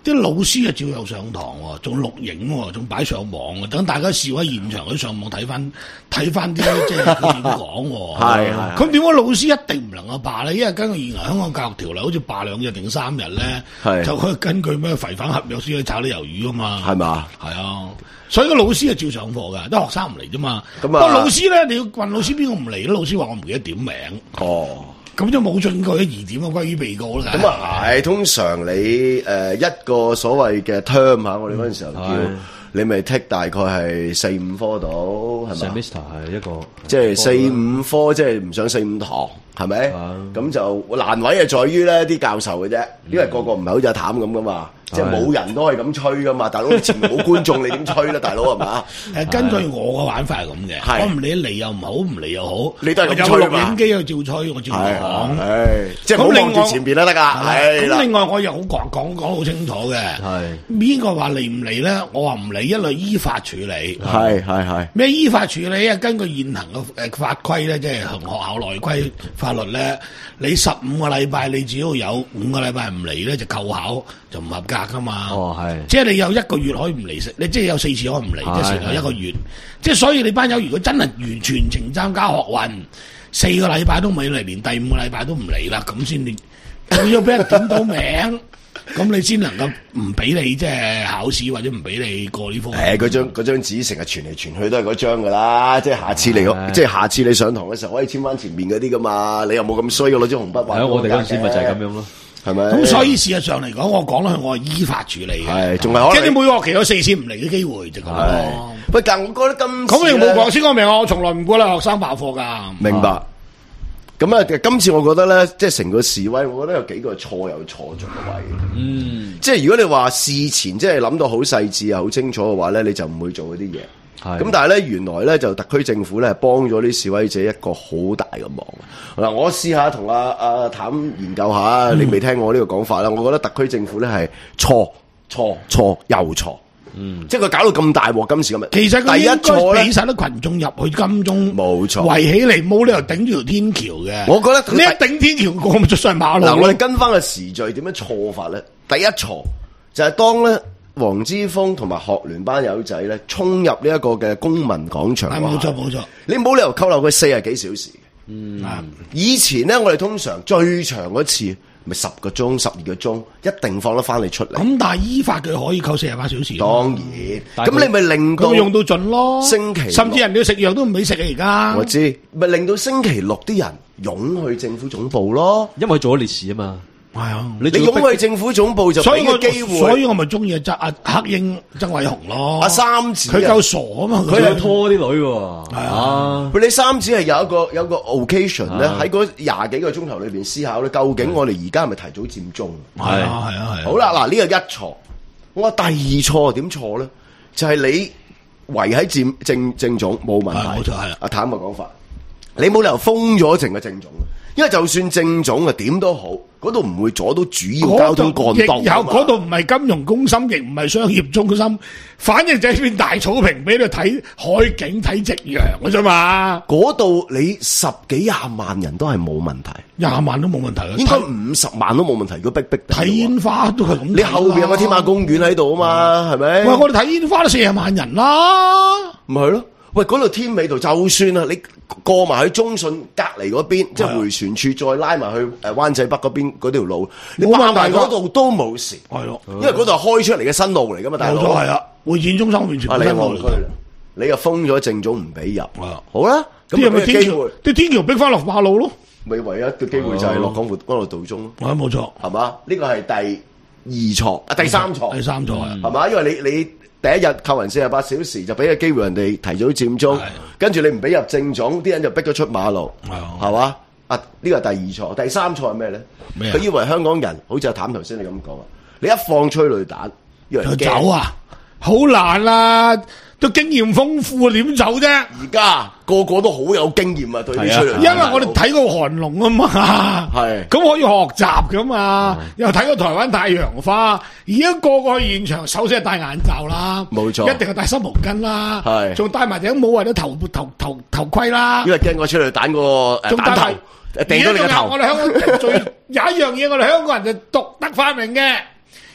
啲老師啊照樣上堂喎，仲錄影喎，仲擺上網喎，等大家示威現場去上網睇翻睇翻啲即係佢點講喎。 係係。 咁點解老師一定唔能夠罷咧？因為根據現行香港教育條例，好似罷兩日定三日咧， 係就可以根據咩違反合約先去炒啲魷魚啊嘛。 係嘛？ 係啊，所以個老師係照上課㗎，啲學生唔嚟啫嘛。 咁啊不過老師咧，你要問老師邊個唔嚟咧？老師話我唔記得點名。 哦。 咁就冇進過啲疑點啊，關於被告啦。 咁啊係，通常你誒、呃、一個所謂嘅 term 嚇，我哋嗰陣時候叫、嗯、你咪 take 大概係四五科到係咪 semester 係一個， 即係四五科，即係唔上四五堂，係咪？咁、嗯、就難位係在於咧啲教授嘅啫，因為個個唔係好似阿譚咁噶嘛。即係冇人都係咁吹噶嘛，大佬你前面冇觀眾，你點吹咧，大佬係嘛？ 誒，根據我嘅玩法係咁嘅，我唔理嚟又唔好，唔嚟又好， 你都係咁吹嘛。 有錄影機又照吹，我照講。 係，即係唔好望住前邊啦得㗎。係啦。 咁另外我又好講講講好清楚嘅。係。邊個話嚟唔嚟咧？我話唔嚟，一律依法處理。 係係係。咩依法處理啊？根據現行嘅誒法規咧，即係同學校內規法律咧，你十五個禮拜你只要有五個禮拜唔嚟咧，就扣考就唔合格㗎嘛。哦。係，即係你有一個月可以唔嚟食，你即係有四次可以唔嚟，即係成咗一個月。即係所以你班友如果真係完全程參加學運，四個禮拜都未嚟，連第五個禮拜都唔嚟啦，咁先你仲要俾人點到名，咁你先能夠唔俾你即係考試或者唔俾你過呢科。 誒，嗰張嗰張紙成日傳嚟傳去都係嗰張㗎啦，即係下次你即係下次你上堂嘅時候可以簽翻前面嗰啲㗎嘛，你又冇咁衰嘅攞支紅筆畫。 係啊，我哋嗰陣時咪就係咁樣咯。 係咪？ 咁所以事實上嚟講，我講落去，我係依法處理嘅。係， 仲係可能。 即係你每個學期有四次唔嚟嘅機會，就咁咯。 喂，但我覺得今次咁你冇講先講明，我從來唔鼓勵學生罷課㗎。 明白。咁啊，今次我覺得咧，即係成個示威，我覺得有幾個錯有錯咗嘅位。嗯。即係如果你話事前即係諗到好細緻啊、好清楚嘅話咧，你就唔會做嗰啲嘢。咁但係咧，原來咧就特區政府咧幫咗啲示威者一個好大嘅忙。嗱，我試下同阿阿譚研究下，嗯、你未聽我呢個講法啦。我覺得特區政府咧係錯錯錯又錯，嗯，即係佢搞到咁大鑊，今時今日。其實第一錯咧，俾晒啲群眾入去金鐘，冇錯，圍起嚟冇理由頂住條天橋嘅。我覺得你一頂天橋，我咪出上馬路。嗱，我哋跟翻個時序點樣錯法咧？第一錯就係當咧。黃之鋒同埋學聯班友仔咧，衝入呢一個嘅公民廣場。冇錯冇錯，你冇理由扣留佢四十幾小時。嗯，以前咧，我哋通常最長嗰次咪十個鐘、十二個鐘，一定放得翻你出嚟。咁但係依法佢可以扣四十八小時。當然，咁你咪令到用到盡咯。星期甚至人哋食藥都唔俾食嘅而家。我知，咪令到星期六啲人湧去政府總部咯， 因為做咗烈士啊嘛。係啊，你湧去政府總部就俾個機會， 所以我咪中意阿阿黑英曾偉雄咯。 阿三子佢夠傻啊嘛， 佢係拖啲女喎。係啊， 佢你三子係有一個有一個 occasion 咧，喺嗰廿幾個鐘頭裏邊思考咧，究竟我哋而家係咪提早佔中？ 係啊係啊係。 好啦，嗱呢個一錯，我話第二錯點錯咧？就係你圍喺佔政政總冇問題，冇錯係啦。阿譚嘅講法，你冇理由封咗成個政總。因為就算政總啊點都好，嗰度唔會阻到主要交通幹道。亦有嗰度唔係金融中心，亦唔係商業中心，反正就係片大草坪俾你睇海景睇夕陽嘅啫嘛。嗰度你十幾廿萬人都係冇問題，廿萬都冇問題啦。應該五十萬都冇問題。如果逼逼睇煙花都係咁，你後邊有個天馬公園喺度啊嘛，係咪？喂，我哋睇煙花都四十萬人啦，唔係咯？喂，嗰度天尾度就算啦，你過埋去中信隔離嗰邊，即係迴旋處再拉埋去誒灣仔北嗰邊嗰條路，你過埋嗰度都冇事。係咯，因為嗰度係開出嚟嘅新路嚟噶嘛，大佬。冇錯係啊，會展中心完全新路嚟。你又封咗政總唔俾入。好啦，咁有咩機會？啲天橋逼翻落馬路咯。咪唯一嘅機會就係落港湖干路道中咯。啊，冇錯，係嘛？呢個係第二錯啊，第三錯。第三錯係嘛？因為你你。第一日扣人四十八小時，就俾個機會人哋提早佔中，跟住你唔俾入政總，啲人就逼咗出馬路，係嘛？啊，呢個係第二錯，第三錯係咩咧？佢以為香港人好似阿譚頭先你咁講啊，你一放催淚彈，以為走啊，好難啊！都經驗豐富，點走啫？而家個個都好有經驗啊，對呢出嚟。因為我哋睇過韓龍啊嘛，係咁可以學習噶嘛，又睇過台灣太陽花。而家個個去現場，首先係戴眼罩啦，冇錯，一定係戴濕毛巾啦，係，仲戴埋頂帽或者頭頭頭頭盔啦。因為驚個出嚟彈個誒彈頭，掟到你個頭。我哋香港人最有一樣嘢，我哋香港人就獨特發明嘅。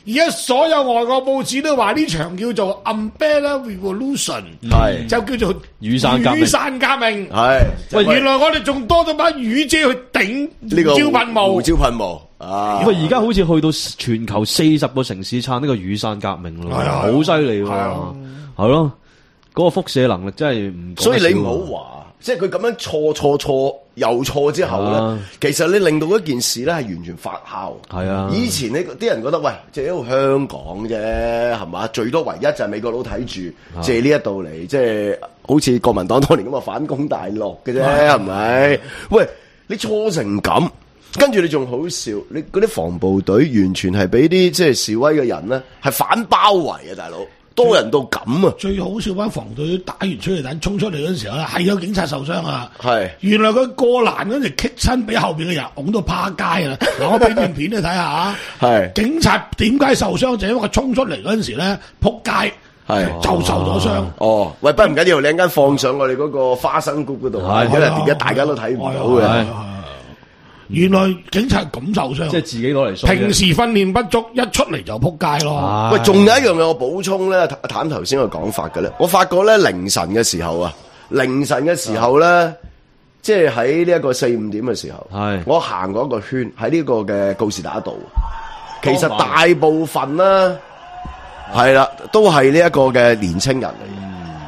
而家所有外國報紙都話呢場叫做 Umbrella Revolution， 係就叫做雨傘革命雨傘革命。 係喂，原來我哋仲多咗把雨遮去頂呢個胡椒噴霧。 胡椒噴霧啊！ 喂，而家好似去到全球四十個城市撐呢個雨傘革命咯， 係啊好犀利喎， 係啊係咯，嗰個輻射能力真係唔講得少啊。 所以你唔好話，即係佢咁樣錯錯錯又錯之後咧， 啊其實你令到一件事咧係完全發酵。 係啊以前你啲人覺得喂，即係一個香港啫，係嘛？最多唯一就係美國佬睇住借呢一度嚟，即係好似國民黨當年咁啊反攻大陸嘅啫，係咪？喂，你錯成咁。跟住你仲好笑，你嗰啲防暴隊完全係俾啲即係示威嘅人咧，係反包圍啊！大佬多人到咁啊！ 最好笑班防隊打完催淚彈衝出嚟嗰陣時候咧，係有警察受傷啊！ 係原來佢過欄嗰陣棘親，俾後邊嘅人拱到趴街啦！嗱，我俾段片你睇下啊！ 係警察點解受傷？就因為佢衝出嚟嗰陣時咧，撲街係就受咗傷。 哦，喂，不過唔緊要，你一陣間放上我哋嗰個花生谷嗰度， 係因為而家大家都睇唔到嘅。 係原來警察咁受傷， 即係自己攞嚟衰啫。 平時訓練不足，一出嚟就撲街咯。 唉喂，仲有一樣嘢我補充咧，譚頭先個講法嘅咧，我發覺咧凌晨嘅時候啊，凌晨嘅時候咧，即係喺呢一個四五點嘅時候， 係我行過一個圈喺呢個嘅告士打道，其實大部分啦係啦，都係呢一個嘅年青人嚟嘅。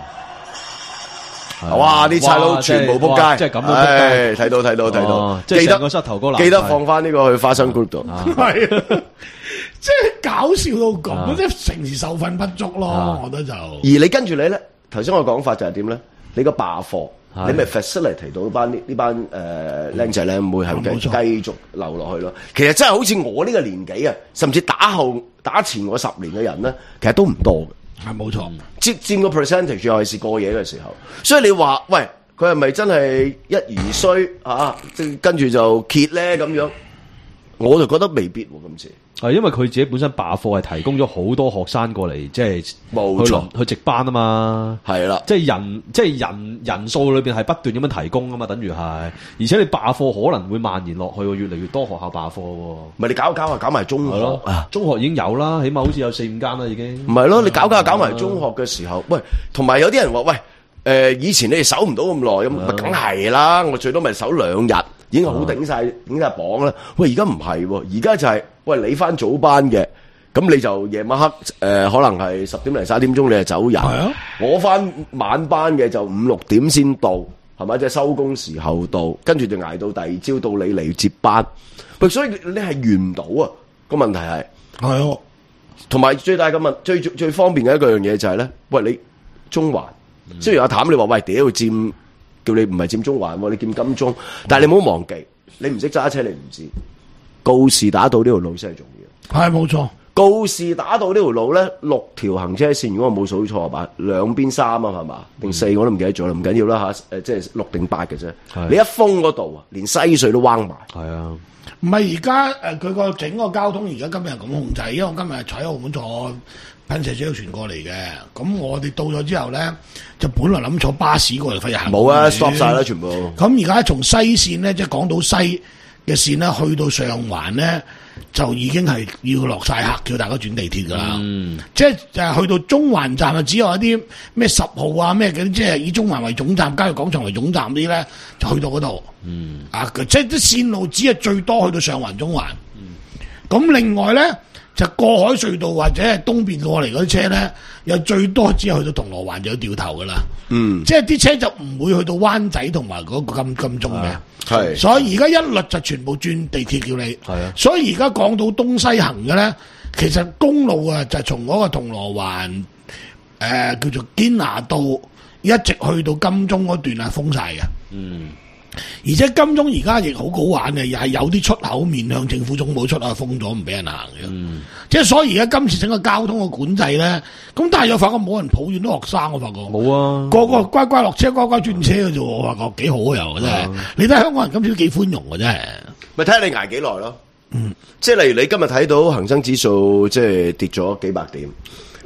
哇！啲差佬全部撲街， 即係咁都撲街， 睇到睇到睇到哦，即係記得成個膝頭哥爛晒記得放翻呢個去花生 group 度。 係啊，即係搞笑到啊咁，即係平時受訓不足咯，我覺得就。 而你跟住你咧，頭先我講法就係點咧？你個罷課， 係你咪 facilitate 到班呢呢班誒僆仔咧，唔會係繼冇錯繼續流落去咯。其實真係好似我呢個年紀啊，甚至打後打前我十年嘅人咧，其實都唔多嘅。 係冇錯， 佔佔個 percentage 尤其是過夜嘅時候，所以你話喂，佢係咪真係一而衰啊？即係跟住就揭咧咁樣，我就覺得未必喎今次。 係因為佢自己本身罷課係提供咗好多學生過嚟，即係冇錯去輪去值班啊嘛。 係啦， 即係人，即係人人數裏邊係不斷咁樣提供啊嘛，等於係，而且你罷課可能會蔓延落去喎，越嚟越多學校罷課喎。 唔係你搞搞下搞埋中學係咯啊！， 中學已經有啦，起碼好似有四五間啦已經。 唔係咯，你搞搞下搞埋中學嘅時候，喂，同埋有啲人話喂，誒、以前你哋守唔到咁耐，咁咪梗係啦，我最多咪守兩日，已經好頂晒頂晒榜啦。喂，而家唔係喎，而家就係、喂你翻早班嘅，咁你就夜晚黑誒、可能係十點零十一點鐘你就走人。 係啊我翻晚班嘅就五六點先到，係咪？即係收工時候到，跟住就捱到第二朝到你嚟接班。喂，所以你你係完唔到啊？個問題係。 係啊， 同埋最大嘅問最最最方便嘅一個樣嘢就係、咧，喂你中環，雖然阿譚你話喂屌佔，叫你唔係佔中環喎，你佔金鐘，但係你唔好忘記，你唔識揸車你唔知，告士打道呢條路先係重要。 係冇錯， 告士打道呢條路咧，六條行車線，如果我冇數錯吧，兩邊三啊係嘛，定四我都唔記得咗啦，唔緊要啦嚇，誒即係六定八嘅啫。 係你一封嗰度啊，連西隧都彎埋。 係啊， 唔係而家誒佢個整個交通而家今日係咁控制，因為我今日係坐喺澳門坐噴射車船過嚟嘅，咁我哋到咗之後咧，就本來諗坐巴士過嚟，費事行冇啊過嚟 ，stop 晒啦，全部。 咁而家從西線咧，即係港島西嘅線咧，去到上環咧，就已經係要落晒客，叫大家轉地鐵噶啦。 嗯， 即係誒去到中環站啊，只有一啲咩十號啊咩嘅，即係以中環為總站、交易廣場為總站啲咧，就去到嗰度。嗯，啊，即係啲線路只係最多去到上環、中環。咁、嗯、另外咧，就過海隧道或者係東邊過嚟嗰啲車咧，又最多只係去到銅鑼灣就有掉頭噶啦。 嗯， 即係啲車就唔會去到灣仔同埋嗰個金金鐘嘅。 係。 所以而家一律就全部轉地鐵叫你， 係啊所以而家講到東西行嘅咧，其實公路啊就從嗰個銅鑼灣誒、呃、叫做堅拿道一直去到金鐘嗰段係封晒嘅。 嗯， 而且金鐘而家亦好好玩嘅，又係有啲出口面向政府總部出啊，封咗唔俾人行嘅。 嗯， 即係所以而家今次整個交通嘅管制咧，咁但係又發覺冇人抱怨啲學生，我發覺冇啊， 個個乖乖落車，乖乖轉車嘅啫喎，我發覺幾好啊又真係。你睇香港人今次都幾寬容嘅真係。 咪睇下你捱幾耐咯。嗯，即係例如你今日睇到恒生指數即係跌咗幾百點，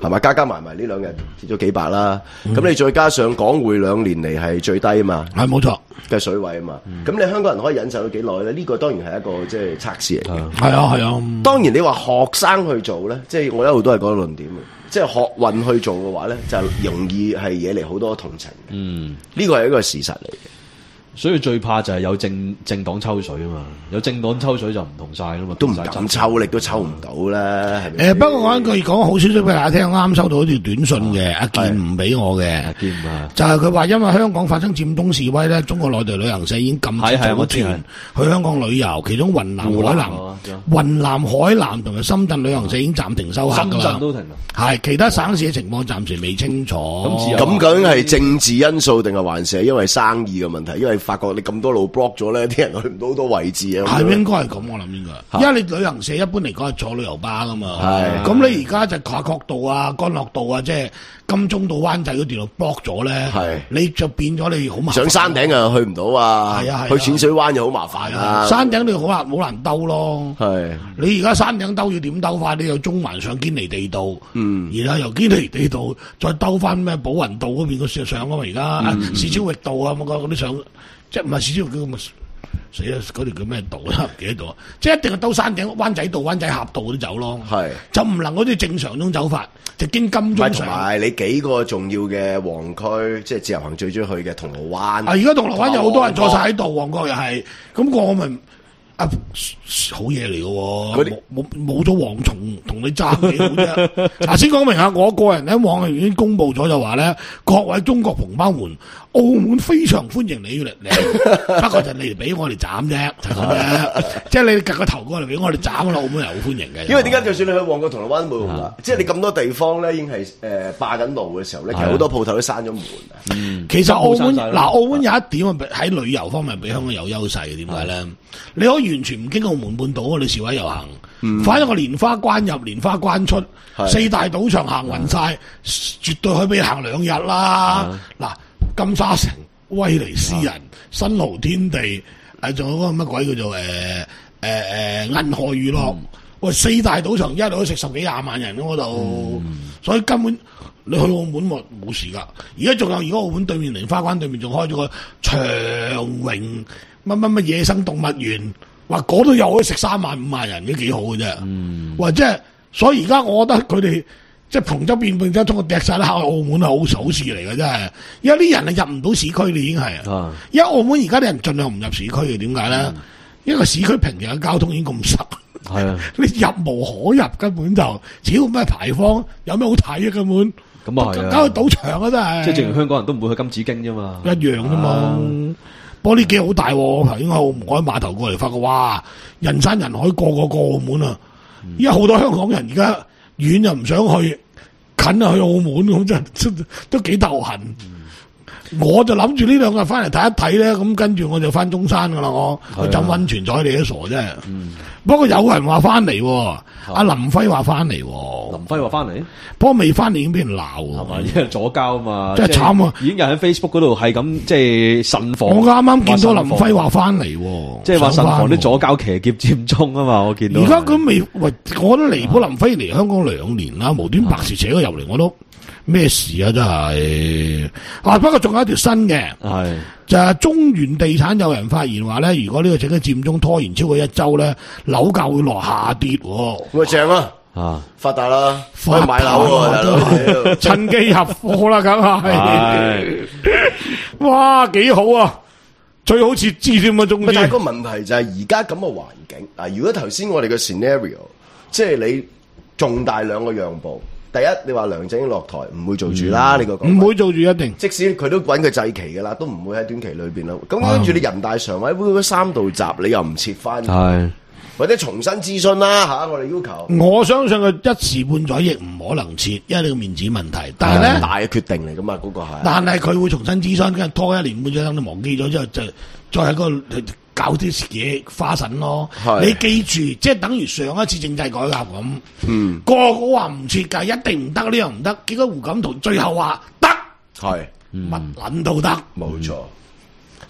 係咪？加加埋埋呢兩日跌咗幾百啦。咁、嗯、你再加上港匯兩年嚟係最低啊嘛， 係冇錯嘅水位啊嘛。咁、嗯、你香港人可以忍受到幾耐咧？呢、這個當然係一個即係測試嚟嘅。 係啊係啊。 當然你話學生去做咧，即係我一路都係講論點嘅。即係學運去做嘅話咧，就容易係惹嚟好多同情。嗯，呢個係一個事實嚟嘅。 所以最怕就係有政政黨抽水啊嘛，有政黨抽水就唔同晒啦嘛， 都唔敢抽，力都抽唔到啦。誒、 欸，不過我一句講好少少俾大家聽，啱收到一條短信嘅，阿健唔俾我嘅，阿健啊，就係佢話因為香港發生佔中示威咧，中國內地旅行社已經禁止組團去香港旅遊，其中雲南海南、雲南海南同埋深圳旅行社已經暫停收客㗎啦。深圳都停啦，係其他省市嘅情況暫時未清楚。 咁咁究竟係政治因素定係還是係因為生意嘅問題？因為發覺你咁多路 block 咗咧，啲人去唔到好多位置啊。係應該係咁，我諗應該。因為你旅行社一般嚟講係坐旅遊巴噶嘛。係。咁你而家就夏慤道啊、干諾道啊，即係金鐘到灣仔嗰段路 block 咗咧。係。你就變咗你好麻煩。上山頂又去唔到啊。係啊係。去淺水灣又好麻煩啊。山頂你好難好難兜咯。係。你而家山頂兜要點兜法？你由中環上堅尼地道。嗯。然後由堅尼地道再兜翻咩寶雲道嗰邊個上上啊嘛？而家市超域道啊，咁嗰啲上。即係唔係市超叫咁死啦！嗰條叫咩道啊？唔記得咗。即係一定係兜山頂灣仔道、灣仔峽道嗰啲走咯。係就唔能嗰啲正常種走法，就經金鐘上。同埋你幾個重要嘅旺區，即係自由行最中意去嘅銅鑼灣。啊！而家銅鑼灣有好多人坐晒喺度，旺角又係。咁我咪啊好嘢嚟嘅喎！冇冇冇咗蝗蟲同你爭幾好啫？嗱，先講明下，我個人喺網上已經公佈咗，就話咧，各位中國同胞們。澳門非常歡迎你嚟嚟，不過就你嚟俾我哋斬啫，就咁啫。即係你夾個頭過嚟俾我哋斬啦，澳門人好歡迎嘅。因為點解就算你去旺角銅鑼灣冇用啦，即係你咁多地方咧已經係誒霸緊路嘅時候咧，其實好多鋪頭都閂咗門。嗯，其實澳門嗱，澳門有一點啊，喺旅遊方面比香港有優勢嘅，點解咧？你可以完全唔經澳門半島，你示威遊行，反正個蓮花關入、蓮花關出，四大賭場行勻晒，絕對可以俾你行兩日啦。嗱。金沙城、威尼斯人、新濠天地，誒仲有嗰個乜鬼叫做誒誒誒銀河娛樂，喂四大賭場一路都食十幾廿萬人嗰度，嗯、所以根本你去澳門冇冇事噶。而家仲有，而家澳門對面蓮花關對面仲開咗個長榮乜乜乜野生動物園，話嗰度又可以食三萬五萬人，都幾好嘅啫。嗯，哇！即係所以而家我覺得佢哋。即係逢周變變咗，中國掟晒啦，澳門係好好事嚟嘅，真係。因為啲人係入唔到市區，你已經係啊。因為澳門而家啲人盡量唔入市區嘅，點解咧？嗯、因為市區平日嘅交通已經咁塞，係啊，你入無可入，根本就只要咩排放，有咩好睇啊？根本咁啊係啊，搞去賭場啊，真係。即係正如香港人都唔會去金紫荊啫嘛，一樣啫嘛。啊、不過呢幾好大喎，我頭先喺澳門海碼頭過嚟，發覺哇，人山人海，個個過澳門啊！因為好多香港人而家遠又唔想去。近啊，去澳門咁真係都幾頭痕。嗯、我就諗住呢兩日翻嚟睇一睇咧，咁跟住我就翻中山噶啦，我去浸溫泉睬你都傻啫。嗯、不過有人話翻嚟，阿、啊、林輝話翻嚟。林輝話翻嚟，不過未翻嚟已經俾人鬧，係嘛？因為左膠啊嘛，真係慘啊！已經有人喺 Facebook 嗰度係咁即係慎防。我啱啱見到林輝話翻嚟，即係話慎防啲左膠騎劫佔中啊嘛！我見到。而家佢未喂，我覺得離譜林輝嚟香港兩年啦，無端白事扯佢入嚟，我都咩事啊？真係啊！不過仲有一條新嘅，係就係中原地產有人發言話咧，如果呢個整個佔中拖延超過一周咧，樓價會落下跌。咁啊正啊！啊！發達啦，可以買樓喎，趁機入貨啦，梗係。哇，幾好啊！最好設置添啊，終於。但係個問題就係而家咁嘅環境嗱，如果頭先我哋嘅 scenario， 即係你重大兩個讓步，第一你話梁振英落台唔會做住啦，呢個唔會做住一定。即使佢都揾佢祭旗噶啦，都唔會喺短期裏邊啦。咁跟住你人大常委會嗰三道閘，你又唔撤翻？係。或者重新諮詢啦吓，我哋要求。我相信佢一時半載亦唔可能撤，因為呢個面子問題。但係咧，大嘅決定嚟噶嘛，嗰、那個係。但係佢會重新諮詢，跟住拖一年半載，等你忘記咗之後，就再喺個搞啲嘢花神咯。是你記住，即係等於上一次政制改革咁。嗯。個個話唔撤㗎，一定唔得，呢樣唔得。結果胡錦濤最後話得，係乜撚都得，冇錯。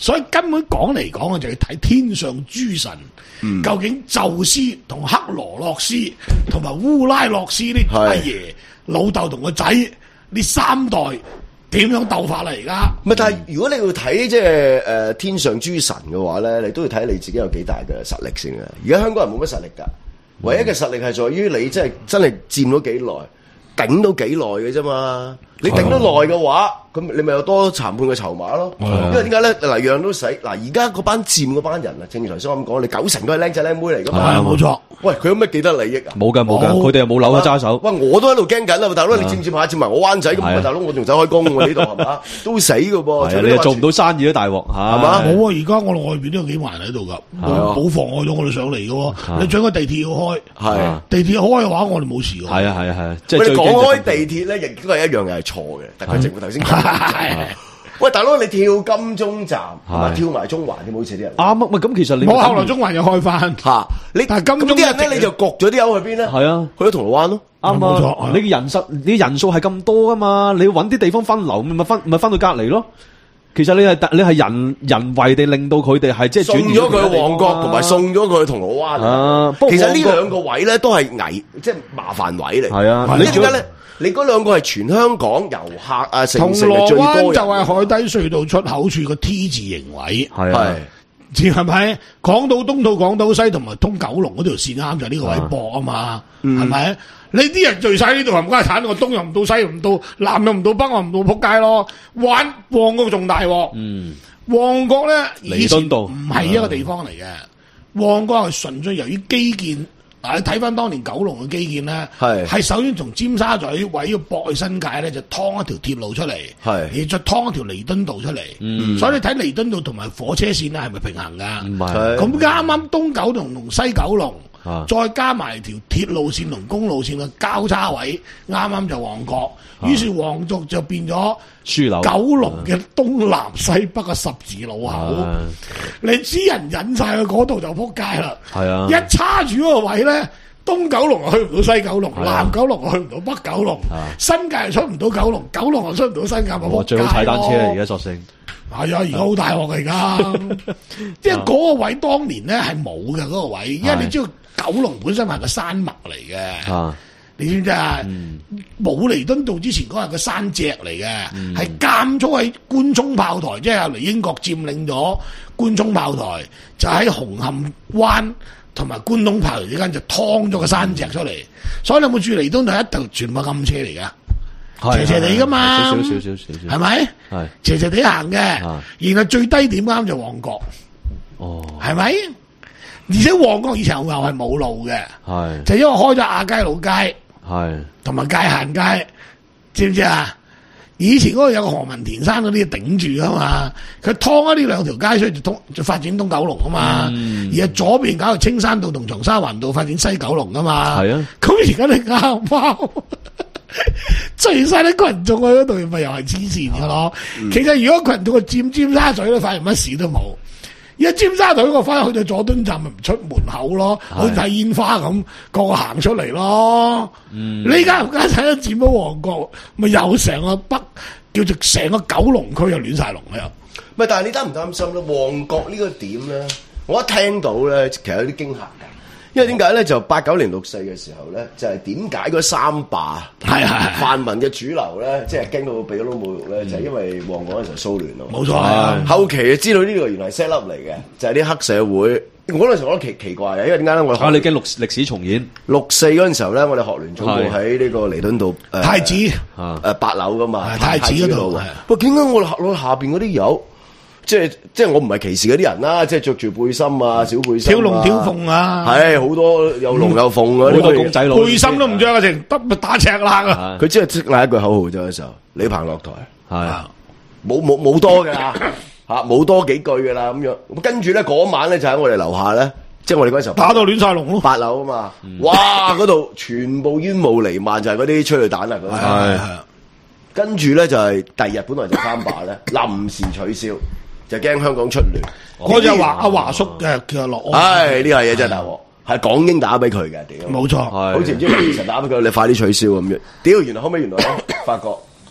所以根本講嚟講，我就要睇天上諸神， 嗯究竟宙斯同克羅洛斯同埋烏拉諾斯呢阿爺老豆同個仔呢三代點樣鬥法啦？而家唔係，但係如果你要睇即係誒天上諸神嘅話咧，你都要睇你自己有幾大嘅實力先嘅。而家香港人冇乜實力㗎，唯一嘅實力係在於你真係真係佔咗幾耐，頂到幾耐嘅啫嘛。你頂得耐嘅話，咁你咪有多談判嘅籌碼咯。因為點解咧？嗱，樣都死。嗱，而家嗰班佔嗰班人啊，正如頭先我咁講，你九成都係僆仔僆妹嚟㗎嘛。 冇錯。 喂，佢有咩既得利益啊？ 冇㗎冇㗎，佢哋又冇樓揸手。 喂，我都喺度驚緊啦，大佬，你佔佔下佔埋我灣仔咁，大佬我仲走開工喎呢度係嘛？都死㗎噃。 係啊，你又做唔到生意都大鑊嚇，係嘛？ 冇啊！而家我外邊都有幾萬人喺度㗎，冇妨礙到我哋上嚟㗎喎。你將個地鐵要開， 係地鐵開嘅話，我哋冇事㗎。 係啊係啊係啊，即係喂，你最講開地鐵咧，亦都係一樣又係錯嘅。特區政府頭先講，喂，大佬你跳金鐘站，係嘛跳埋中環添，好似啲人啱啊！喂，咁其實你我後來中環又開翻嚇，你但係金鐘咁啲人咧，你就焗咗啲友去邊咧？ 係啊， 去咗銅鑼灣咯。 啱冇錯啊！你嘅人數，你人數係咁多噶嘛？你要揾啲地方分流，咪分咪分到隔離咯。其實你係你係人人為地令到佢哋係即係送咗佢去旺角，同埋送咗佢去銅鑼灣。 啊， 其實呢兩個位咧都係危，即係麻煩位嚟。 係啊， 你點解咧？你嗰兩個係全香港遊客啊，城銅城係最鑼灣就多人。 係海底隧道出口處個 T 字形位， 係啊， 知係咪？港島東到港島西同埋通九龍嗰條線啱就係呢個位駁啊嘛，係咪？你啲人聚晒呢度冚家鏟，我東又唔到西又唔到，南又唔到北，我唔到撲街咯。玩旺角仲大鑊， 嗯， 旺角咧以前彌敦道唔係一個地方嚟嘅，旺角係純粹由於基建。嗱，你睇翻當年九龍嘅基建咧， 係係首先從尖沙咀位要駁去新界咧，就劏一條鐵路出嚟， 係而再劏一條彌敦道出嚟。 嗯所以你睇彌敦道同埋火車線咧，係咪平衡㗎？ 唔係咁啱啱東九龍同西九龍， 啊再加埋條鐵路線同公路線嘅交叉位，啱啱就旺角。於是旺角就變咗樞紐九龍嘅東南西北嘅十字路口。 啊你啲人引晒去嗰度就撲街啦。 係啊， 一叉住嗰個位咧，東九龍去唔到西九龍， 係啊南九龍去唔到北九龍， 啊新界又出唔到九龍，九龍又出唔到新界，咪撲街我最好踩單車啦！而咯家索性係啊，而家好大鑊㗎而家，即係嗰個位當年咧係冇嘅嗰個位，因為你知道九龍本身係個山脈嚟嘅。 啊， 你知唔知啊？冇彌敦道之前嗰係個山脊嚟嘅，係間咗喺官涌炮台，即係後嚟英國佔領咗官涌炮台，就喺紅磡灣同埋官涌炮台之間就劏咗個山脊出嚟。所以你有冇住彌敦道一度全部暗車嚟㗎？斜斜地㗎嘛， 少少少少少少， 係咪？ 係斜斜地行嘅， 啊然後最低點啱就旺角， 哦， 係咪？而且旺角以前牛牛係冇路嘅， 係就因為開咗亞皆老街。 係同埋界限街，知唔知啊？以前嗰度有個何文田山嗰啲頂住啊嘛，佢劏咗呢兩條街，所以就通就發展東九龍啊嘛。 嗯而係左邊搞到青山道同長沙灣道發展西九龍啊嘛。 係啊， 咁而家你啱啱聚晒啲群眾去嗰度，咪又係黐線噶咯。 嗯其實如果群眾去尖尖沙咀咧，反而乜事都冇。而家尖沙咀我翻去到佐敦站咪唔出門口咯，好似睇煙花咁，個個行出嚟咯。 嗯呢家而家睇到佔咗旺角，咪又成個北叫做成個九龍區又亂晒龍啦又。 唔係，但係你擔唔擔心咧？旺角呢個點咧，我一聽到咧，其實有啲驚嚇㗎。因為點解咧？就八九年六四嘅時候咧，就係點解嗰三霸係係係泛民嘅主流咧，即係驚到俾佬侮辱咧，就係因為旺角嗰陣時候蘇聯咯。 冇錯啊！ 後期就知道呢個原來係 set up 嚟嘅，就係啲黑社會。我嗰陣時我覺得奇奇怪嘅，因為點解咧？我啊，你驚歷歷史重演六四嗰陣時候咧，我哋學聯總部喺呢個彌敦道誒太子啊誒八樓噶嘛， 太子嗰度喎。喂，點解我落落下邊嗰啲友？即係即係我唔係歧視嗰啲人啦，即係着住背心啊、小背心跳龍跳鳳啊， 係好多有龍有鳳好嗰啲多公仔佬， 背心都唔着啊，成得咪打赤冷啊！ 佢只係即嗌一句口號啫，嗰時候李鵬落台， 係冇冇冇多㗎啦嚇，冇多幾句㗎啦咁樣。咁跟住咧嗰晚咧就喺我哋樓下咧，即係我哋嗰陣時候打到亂晒龍咯。 八樓啊嘛，哇！嗰度全部煙霧瀰漫，就係嗰啲催淚彈啊嗰啲。 係係跟住咧就係第二日本來就三罷咧，臨時取消，就驚香港出亂。 嗰隻華阿華叔嘅叫落安， 唉，呢下嘢真係大鑊，係港英打俾佢嘅，屌！ 冇錯， 好似唔知林其實打俾佢，你快啲取消咁樣。屌，原來後尾原來咧發覺，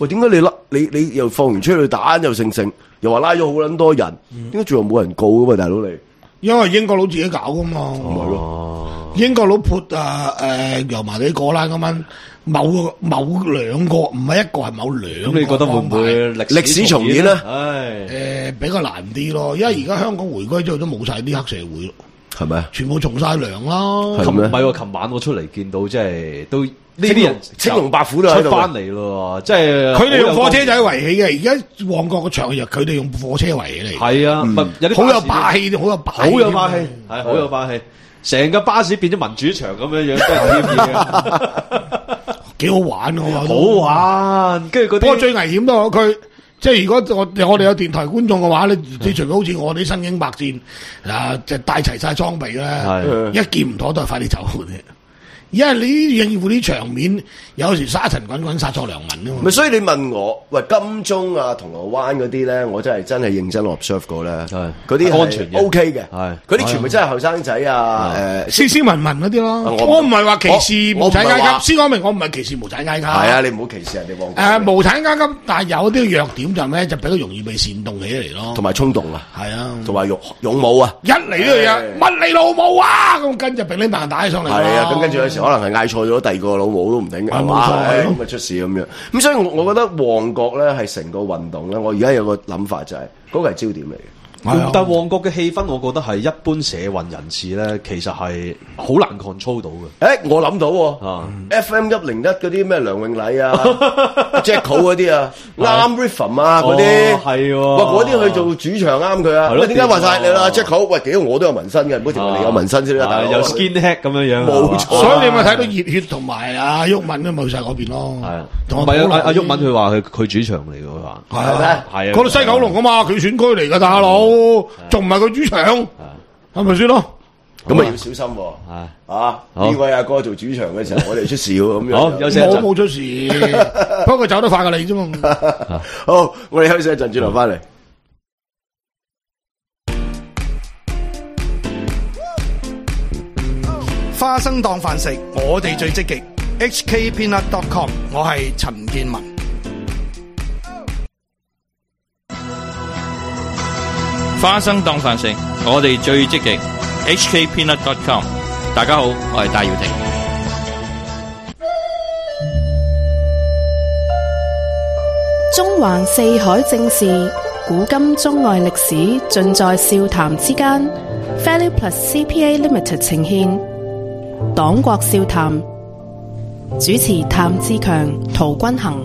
喂，點解你拉你你又放完出去彈又成成，又話拉咗好撚多人，點解最後冇人告噶嘛，大佬你？ 因為英國佬自己搞噶嘛， 係咯， 英國佬潑啊誒油麻地果欄咁樣，某某兩個唔係一個係某兩個。 咁你覺得會唔會歷歷史重演咧？ 唉， 誒比較難啲咯，因為而家香港回歸之後都冇晒啲黑社會咯， 係咪啊？ 全部從晒糧啦。 係咩琴唔係喎，琴晚我出嚟見到即係都呢啲人青龍白虎都喺度出翻嚟咯，即係佢哋用火車仔圍起嘅，而家旺角個場日佢哋用火車圍起嚟。 係啊，唔係有啲好有巴士霸氣，好有霸氣， 好有霸氣，係好有霸氣，成個巴士變咗民主場咁樣樣，真係啲嘢， 幾好玩喎！ 好玩。跟住嗰不過啲最危險都係佢，即係如果我我哋有電台觀眾嘅話咧，你除非好似我哋身經百戰啊，就帶齊晒裝備咧， 係一見唔妥都係快啲走嘅。因為你應付啲場面，有時沙塵滾滾殺錯良民啊嘛。 咪所以你問我，喂金鐘啊、銅鑼灣嗰啲咧，我真係真係認真 observe 過咧， 係嗰啲安全嘅 OK 嘅， 係嗰啲全部真係後生仔啊，誒斯斯文文嗰啲咯。 我我唔係話歧視我無產我唔係話階級，先講明我唔係歧視無產階級。 係啊，你唔好歧視人哋旺角誒無產階級，但係有啲弱點就咩？就比較容易被煽動起嚟咯。 同埋衝動啊， 係啊， 同埋勇勇武啊， 一嚟呢樣嘢，乜你老母啊！咁跟住俾你棒打起上嚟。 係啊，咁跟住有時可能係嗌錯咗第二個老母都唔定嘅，係嘛？ 冇錯係咁咪出事咁樣。咁所以我我覺得旺角咧係成個運動咧，我而家有個諗法就係嗰個係焦點嚟嘅。 係啊但旺角嘅氣氛，我覺得係一般社運人士咧，其實係好難 control 到嘅。 誒，我諗到喎啊 ，F M 一零一嗰啲咩梁永禮啊、Jacko 嗰啲啊，啱 Rhythm 啊嗰啲， 哦係喎喂嗰啲去做主場啱佢啊。 係咯喂，點解話晒你啦掂喎 ？Jacko，喂，屌我都有紋身嘅，唔好條你有紋身先啦，大佬。 啊有 skinhead 咁樣樣， 冇錯所以你咪睇到熱血同埋阿鬱敏都冇晒嗰邊咯。 係啊， 同唔係啊，阿阿鬱敏敏佢話佢佢主場嚟嘅，佢話係咩啊， 係啊， 嗰度西九龍啊嘛，佢選區嚟噶大佬，仲唔係佢主場，係咪先咯？ 咁啊要小心喎。 係啊！ 好呢位阿哥做主場嘅時候，我哋出事喎咁樣。 好休息一陣我冇出事，不過佢走得快過你啫嘛。 好，我哋休息一陣，轉頭翻嚟。 花生當飯食，我哋最積極。H K Peanut dot com， 我係陳建文。 花生當飯食，我哋最積極。H K Peanut dot com， 大家好，我係戴耀廷。 中環四海正事，古今中外歷史，盡在笑談之間。Value Plus C P A Limited 呈現黨國笑談，主持譚志強、陶君行。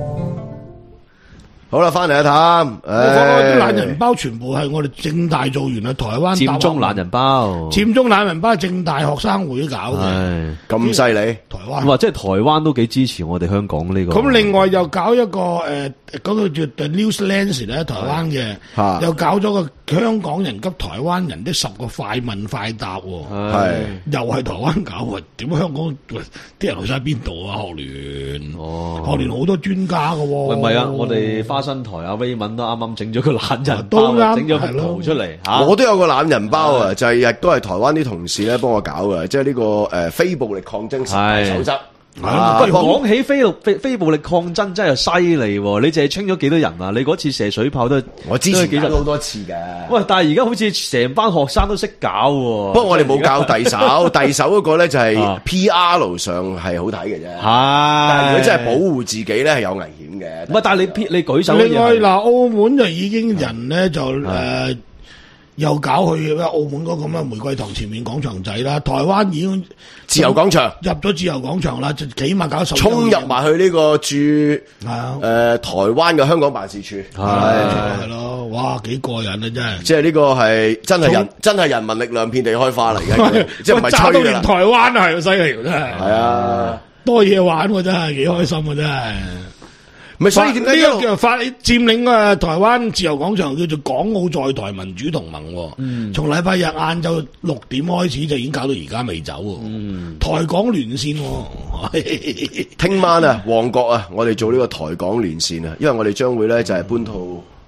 好啦，翻嚟一探， 我講啲懶人包全部係我哋正大做完啦，台灣佔中懶人包， 佔中懶人包係正大學生會搞嘅， 係咁犀利。 台灣。 哇！即係台灣都幾支持我哋香港呢個。 咁另外又搞一個誒嗰個叫 The Newslands 咧，台灣嘅嚇又搞咗個香港人及台灣人的十個快問快答喎， 係又係台灣搞喎。點解香港喂啲人去晒邊度啊？學聯哦學聯好多專家嘅喎。 喂，唔係啊！我哋花生台阿威敏都啱啱整咗個懶人都包， 啱整咗幅係咯圖出嚟嚇。 我都有個懶人包啊，就係亦都係台灣啲同事咧幫我搞嘅，即係呢個誒非暴力抗爭守則。啊喂，講起非暴非非暴力抗爭真係犀利喎！你淨係清咗幾多人啊？你嗰次射水炮都我之都係幾多前搞咗好多次嘅。 喂，但係而家好似成班學生都識搞喎。 不過我哋冇教第手，第手嗰個咧就係啊 P R 上係好睇嘅啫。 係， 但係如果真係保護自己咧，係有危險嘅。 唔係，但係你撇你舉手嘅嘢係， 另外嗱，澳門就已經人咧就誒又搞去澳門嗰個咁嘅玫瑰堂前面廣場仔啦，台灣已經自由廣場入咗自由廣場啦，就起碼搞十幾衝入埋去呢個駐誒係啊， 台灣嘅香港辦事處， 係咯，哇幾過癮啊真係！ 即係呢個係真係人真係人民力量遍地開花嚟嘅，即係唔係炸到吹㗎啦。 連台灣啊係犀利喎真係， 係啊， 多嘢玩喎真係幾開心喎真係。 咪所以點解一路呢個叫發佔領嘅台灣自由廣場叫做港澳在台民主同盟喎， 嗯從禮拜日晏晝六點開始就已經搞到而家未走喎， 嗯台港連線喎， 聽晚啊，旺角啊，我哋做呢個台港連線啊，因為我哋將會咧就係搬套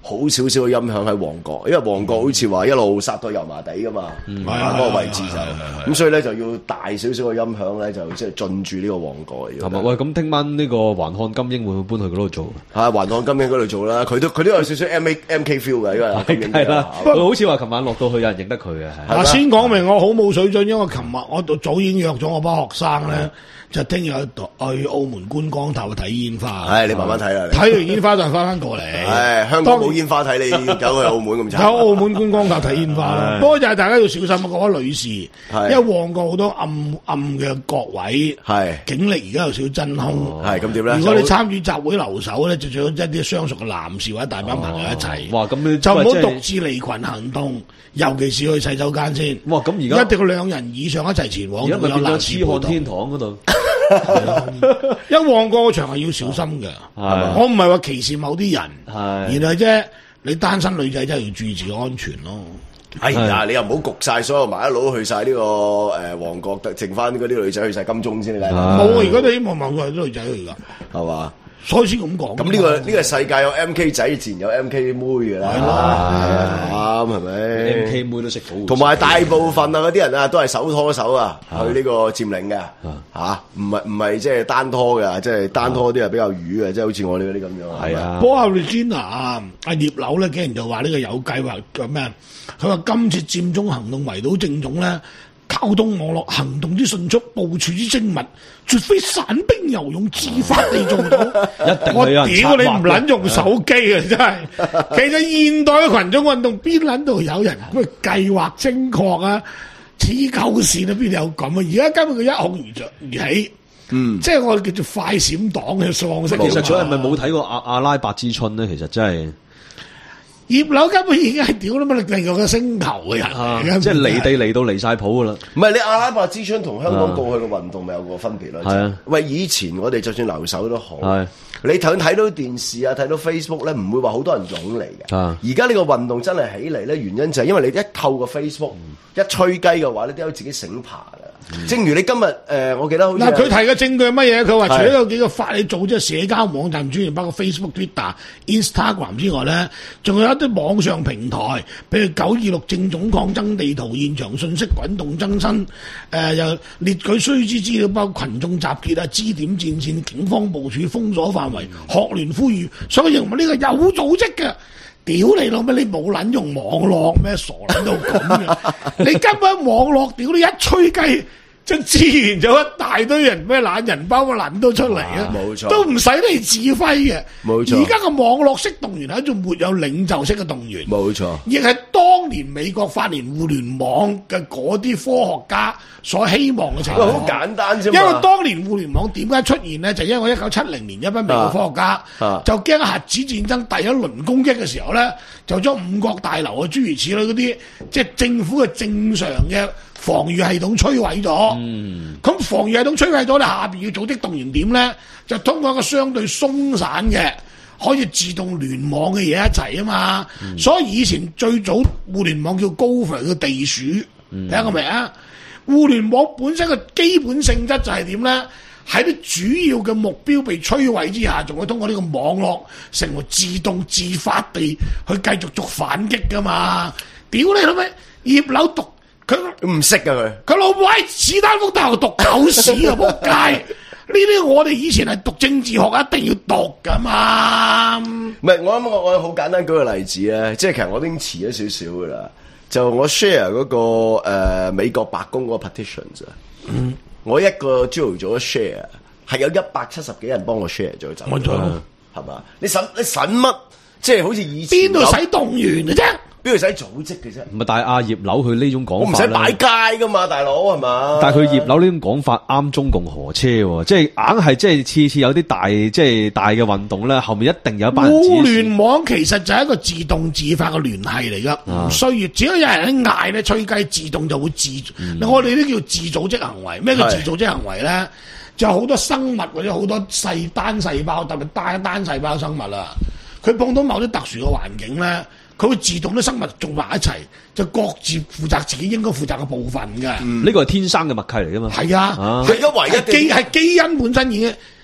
好少少嘅音響喺旺角，因為旺角好似話一路殺到油麻地噶嘛，嗰個位置就咁，所以咧就要大少少嘅音響咧，就即係進駐呢個旺角嚟。 係咪？喂，咁聽晚呢個環漢金英會唔會搬去嗰度做？ 係環漢金英嗰度做啦，佢都佢都有少少 M A M K feel 嘅，因為金英係啦，佢好似話琴晚落到去有人認得佢嘅。 嗱，先講明我好冇水準，因為琴日我早已經約咗我班學生咧。就聽日去澳門觀光頭睇煙花。 係你慢慢睇啦。 睇完煙花就翻翻過嚟。 係香港冇煙花睇，你走去澳門咁慘。 喺澳門觀光頭睇煙花。不過就係大家要小心啊！嗰位女士，因為旺角好多暗暗嘅角位，係警力而家有少少真空。係咁點咧？如果你參與集會留守咧，就最好一啲相熟嘅男士或者大班朋友一齊。 哇！咁你就唔好獨自離群行動，尤其是去洗手間先。 哇！咁而家一定要兩人以上一齊前往。 而家咪變咗痴漢天堂嗰度。 一旺角個場係要小心嘅，我唔係話歧視某啲人，而係啫，你單身女仔真係要注意自己安全咯。 哎呀，你又唔好焗晒所有麻甩佬去晒呢個誒旺角，剩翻嗰啲女仔去晒金鐘先啦。 冇啊，而家都希望旺角啲女仔去噶， 係嘛？ 所以先咁講。 咁呢個呢個世界有 M K 仔，自然有 M K 妹㗎啦。啱係咪 ？M K 妹都識保護。 同埋大部分啊嗰啲人啊，都係手拖手啊去呢個佔領嘅嚇，唔係唔係即係單拖嘅，即係單拖啲係比較瘀嘅，即係好似我哋嗰啲咁樣。係啊。 波阿 Regina 啊，阿葉劉咧，竟然就話呢個有計劃嘅咩？佢話今次佔中行動圍堵政總咧。溝通網絡行動之迅速，部署之精密，絕非散兵游勇自發地做到。 一定我屌你唔撚用手機啊！真係，其實現代嘅群眾運動邊撚度有人咩計劃精確啊？黐鳩線啊！邊有咁啊？而家根本佢一哄而着而起，嗯，即係我哋叫做快閃黨嘅喪式。 其實佢係咪冇睇過阿阿拉伯之春咧？其實真係。 葉劉根本已經係屌啦嘛，另外個星球嘅人， 啊、即係離地離到離晒譜噶啦。 唔係你阿拉伯之春同香港過去嘅運動咪有個分別咯？係啊，喂，以前我哋就算留守都好，係你睇睇到電視啊，睇到 Facebook 咧，唔會話好多人湧嚟嘅。而家呢個運動真係起嚟咧，原因就係因為你一透過 Facebook、嗯、一吹雞嘅話咧，都有自己醒爬嘅。嗯、正如你今日誒、呃，我記得好似嗱， 佢提嘅證據係乜嘢？佢話除咗有幾個法理組織、社交網站專業，包括 Facebook、Twitter、Instagram 之外咧，仲有一啲網上平台，譬如九二六政總抗爭地圖、現場信息滾動增新，誒、呃、又列舉須知資料，包括群眾集結啊、支點戰線、警方部署、封鎖範圍、學聯呼籲，所以認為呢個有組織嘅。屌你老咩！你冇撚用網絡咩？傻撚到咁嘅，你根本網絡屌你一吹雞，就自然就一大堆人咩懶人包個撚都出嚟啊！冇錯，都唔使你指揮嘅。冇錯，而家個網絡式動員係一種沒有領袖式嘅動員。冇錯，亦係當年美國發明互聯網嘅嗰啲科學家所希望嘅情況。 好簡單啫， 因為當年互聯網點解出現呢？就因為一九七零年一班美國科學家、啊、就驚核子戰爭第一輪攻擊嘅時候咧，就將五角大樓啊諸如此類嗰啲即係政府嘅正常嘅防禦系統摧毀咗。咁、嗯、防禦系統摧毀咗，你下邊要組織動員點咧？就通過一個相對鬆散嘅可以自動聯網嘅嘢一齊啊嘛。嗯、所以以前最早互聯網叫 Gopher 叫地鼠，睇下個名啊！互聯網本身嘅基本性質就係點咧？喺啲主要嘅目標被摧毀之下，仲會通過呢個網絡成為自動自發地去繼續做反擊噶嘛？屌你老味，葉劉讀佢唔識噶佢， 佢老母喺史丹福大學讀狗屎啊！仆街！呢啲我哋以前係讀政治學一定要讀噶嘛？ 唔係我諗我我好簡單舉個例子咧，即係其實我已經遲咗少少噶啦。就我 share 嗰、那個誒、呃、美國白宮嗰個 petitions 啊、嗯，我一個朝頭早 share 係有一百七十幾人幫我 share 咗走，冇錯，係嘛？你使你使乜？即係好似以前邊度使動員嘅啫？ 邊度使組織嘅啫？ 唔係，但係阿葉劉佢呢種講法， 我唔使擺街噶嘛，大佬係嘛？ 但係佢葉劉呢種講法啱中共河車喎，即係硬係即係次次有啲大即係大嘅運動咧，後面一定有一班人。 互聯網其實就係一個自動自發嘅聯繫嚟噶，唔、啊、需要，只要有人喺嗌咧，吹雞自動就會自。嗯、我哋都叫自組織行為。咩叫自組織行為咧？就好多生物或者好多細單細胞，特別單單細胞生物啦，佢碰到某啲特殊嘅環境咧。佢會自動啲生物做埋一齊，就各自負責自己應該負責嘅部分嘅。呢、 嗯、個係天生嘅默契嚟噶嘛？ 係啊， 係一唯一基係基因本身已經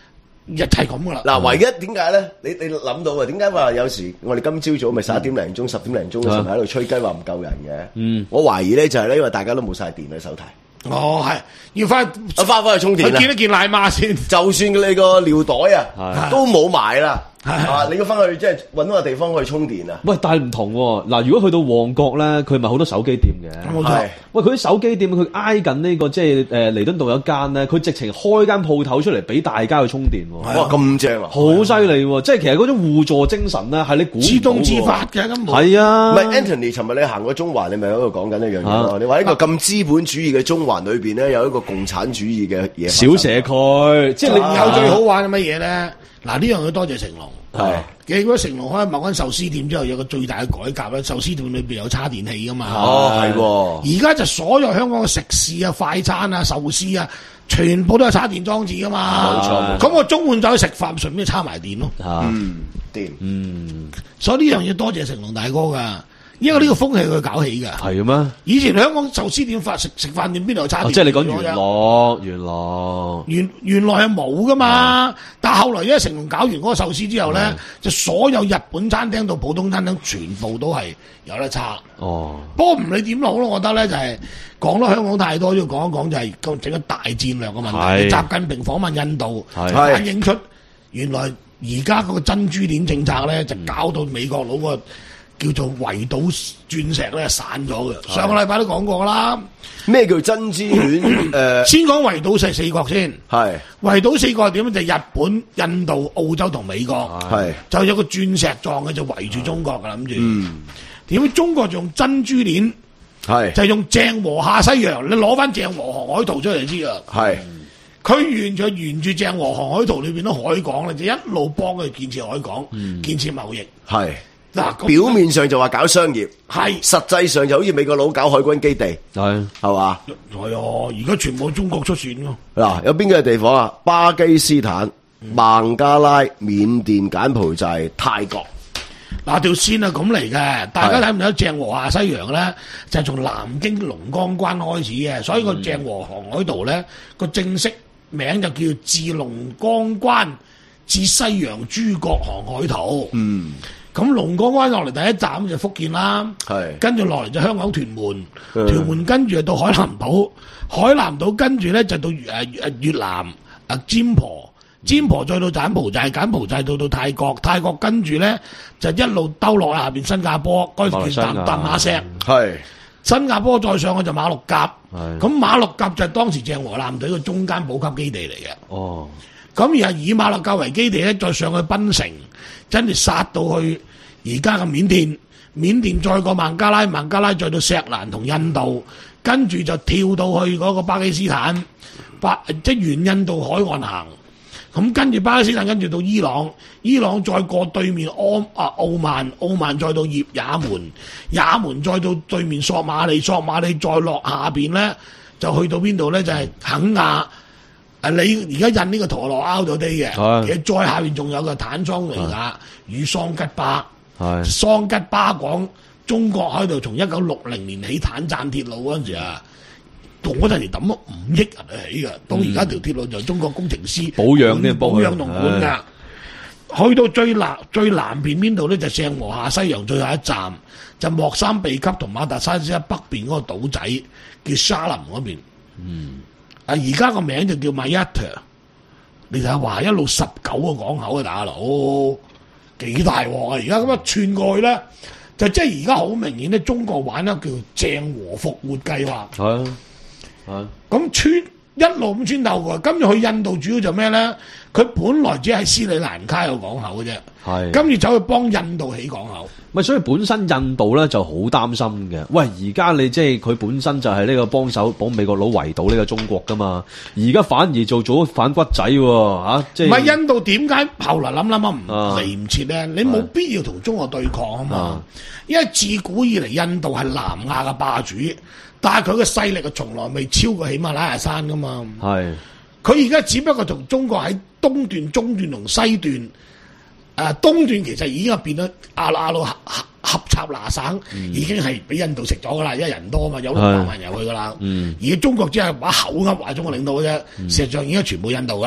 日係咁噶啦。 嗱，唯一點解咧？你你諗到啊？點解話有時我哋今朝早咪十一點零鐘、十點零鐘嘅時候喺度吹雞話唔夠人嘅？嗯，我懷疑咧就係咧，因為大家都冇晒電喺手提。 哦，係要翻我翻返去充電啦， 見一見奶媽先。 就算你個尿袋啊，都冇買啦。啊！你要翻去即係揾個地方去充電啊！ 喂，但係唔同喎。嗱，如果去到旺角咧，佢咪好多手機店嘅。 冇錯。 喂，佢啲手機店佢挨緊呢個即係誒彌敦道有一間咧，佢直情開間鋪頭出嚟俾大家去充電喎。 哇！咁正啊！ 好犀利喎！即係其實嗰種互助精神咧，係你估唔到自動自發嘅根本。 係啊。 唔係 Anthony，尋日你行過中環，你咪喺度講緊一樣嘢咯。你話一個咁資本主義嘅中環裏邊咧，有一個共產主義嘅嘢。 小社區，即係你有最好玩嘅乜嘢咧？嗱，呢樣要多謝成龍。 係， 記得成龍開某間壽司店之後，有個最大嘅改革咧，壽司店裏邊有叉電器噶嘛。 哦，係喎。 而家就所有香港嘅食肆啊、快餐啊、壽司啊，全部都有叉電裝置噶嘛。冇錯。咁我中午走去食飯，順便叉埋電咯。 嗯，電。 嗯，所以呢樣嘢多謝成龍大哥噶。因為呢個風氣佢搞起㗎。 係咩？ 以前香港壽司店發食食飯店邊度有叉電？ 即係你講元樂，元樂， 原原來係冇噶嘛。但係後來因為成龍搞完嗰個壽司之後咧，就所有日本餐廳到普通餐廳全部都係有得叉。哦。不過唔理點好咯，我覺得咧就係講到香港太多，要講一講就係整個大戰略嘅問題。習近平訪問印度，反映出原來而家嗰個珍珠鏈政策咧，就搞到美國佬個叫做圍島鑽石咧散咗嘅。上個禮拜都講過啦。 咩叫珍珠鏈？誒， 先講圍島四四國先。 係圍島四國係點咧？就日本、印度、澳洲同美國。係就有個鑽石狀嘅就圍住中國嘅諗住。嗯。點解中國用珍珠鏈？係就係用鄭和下西洋。你攞翻鄭和航海圖出嚟就知啦。係。佢完全沿住鄭和航海圖裏邊啲海港咧，就一路幫佢建設海港、嗯、建設貿易。係。嗱， 表面上就話搞商業， 係實際上就好似美國佬搞海軍基地，係係嘛？ 係啊，而家全部中國出選咯。 嗱，有邊幾個地方啊？巴基斯坦、孟加拉、緬甸、柬埔寨、泰國。 嗱，條線係咁嚟嘅，大家睇唔睇到鄭和下西洋咧？就係從南京龍江關開始嘅，所以個鄭和航海圖咧個正式名就叫自龍江關至西洋諸國航海圖。嗯。咁龍江灣落嚟第一站就福建啦，跟住落嚟就香港屯門，屯門跟住就到海南島，海南島跟住咧就到誒誒越南啊尖婆，尖婆再到柬埔寨，柬埔寨到到泰國，泰國跟住咧就一路兜落下邊新加坡，嗰條叫淡淡馬錫，係新加坡再上去就馬六甲，咁馬六甲就係當時鄭和艦隊嘅中間補給基地嚟嘅。哦，咁然後以馬六甲為基地咧，再上去檳城。真係殺到去而家嘅緬甸，緬甸再過孟加拉，孟加拉再到錫蘭同印度，跟住就跳到去嗰個巴基斯坦，巴即係沿印度海岸行。咁跟住巴基斯坦，跟住到伊朗，伊朗再過對面安啊奧曼，奧曼再到葉也門，也門再到對面索馬里，索馬里再落下邊咧，就去到邊度咧？就係、是、肯亞。誒，你而家印呢個陀螺拗咗啲嘅，其實再下邊仲有個坦桑尼亞與桑吉巴，桑吉巴講中國喺度從一九六零年起坦贊鐵路嗰陣時啊，嗰陣時抌咗五億人去起嘅，到而家條鐵路就中國工程師保養呢保養同管噶。去到最南最南邊邊度咧，就鄭和下西洋最後一站，就莫桑比克同馬達沙斯北邊嗰個島仔叫沙林嗰邊。嗯。啊！而家個名就叫 Mayata， 你睇下話一路十九個港口啊，大佬幾大鑊啊！而家咁一串過去咧，就即係而家好明顯咧，中國玩咧叫鄭和復活計劃。係啊，係。咁穿一路咁穿透過，今日去印度主要就咩咧？佢本來只係斯里蘭卡有港口嘅啫，係。跟住走去幫印度起港口。 咪所以本身印度咧就好擔心嘅。喂，而家你即係佢本身就係呢個幫手幫美國佬圍堵呢個中國噶嘛，而家反而做咗反骨仔喎、啊、即係。唔係印度點解後來諗諗下唔嚟唔切咧？你冇必要同中國對抗啊嘛，啊因為自古以嚟印度係南亞嘅霸主，但係佢嘅勢力啊從來未超過喜馬拉雅山噶嘛。係。佢而家只不過同中國喺東段、中段同西段，誒、呃、東段其實已經係變咗阿魯阿魯合合合插拿省，嗯、已經係俾印度食咗噶啦，因為人多啊嘛，有六百萬人去噶啦。嗯、而家中國只係把口噏話中國領導嘅啫，嗯、實際上已經全部印度噶啦。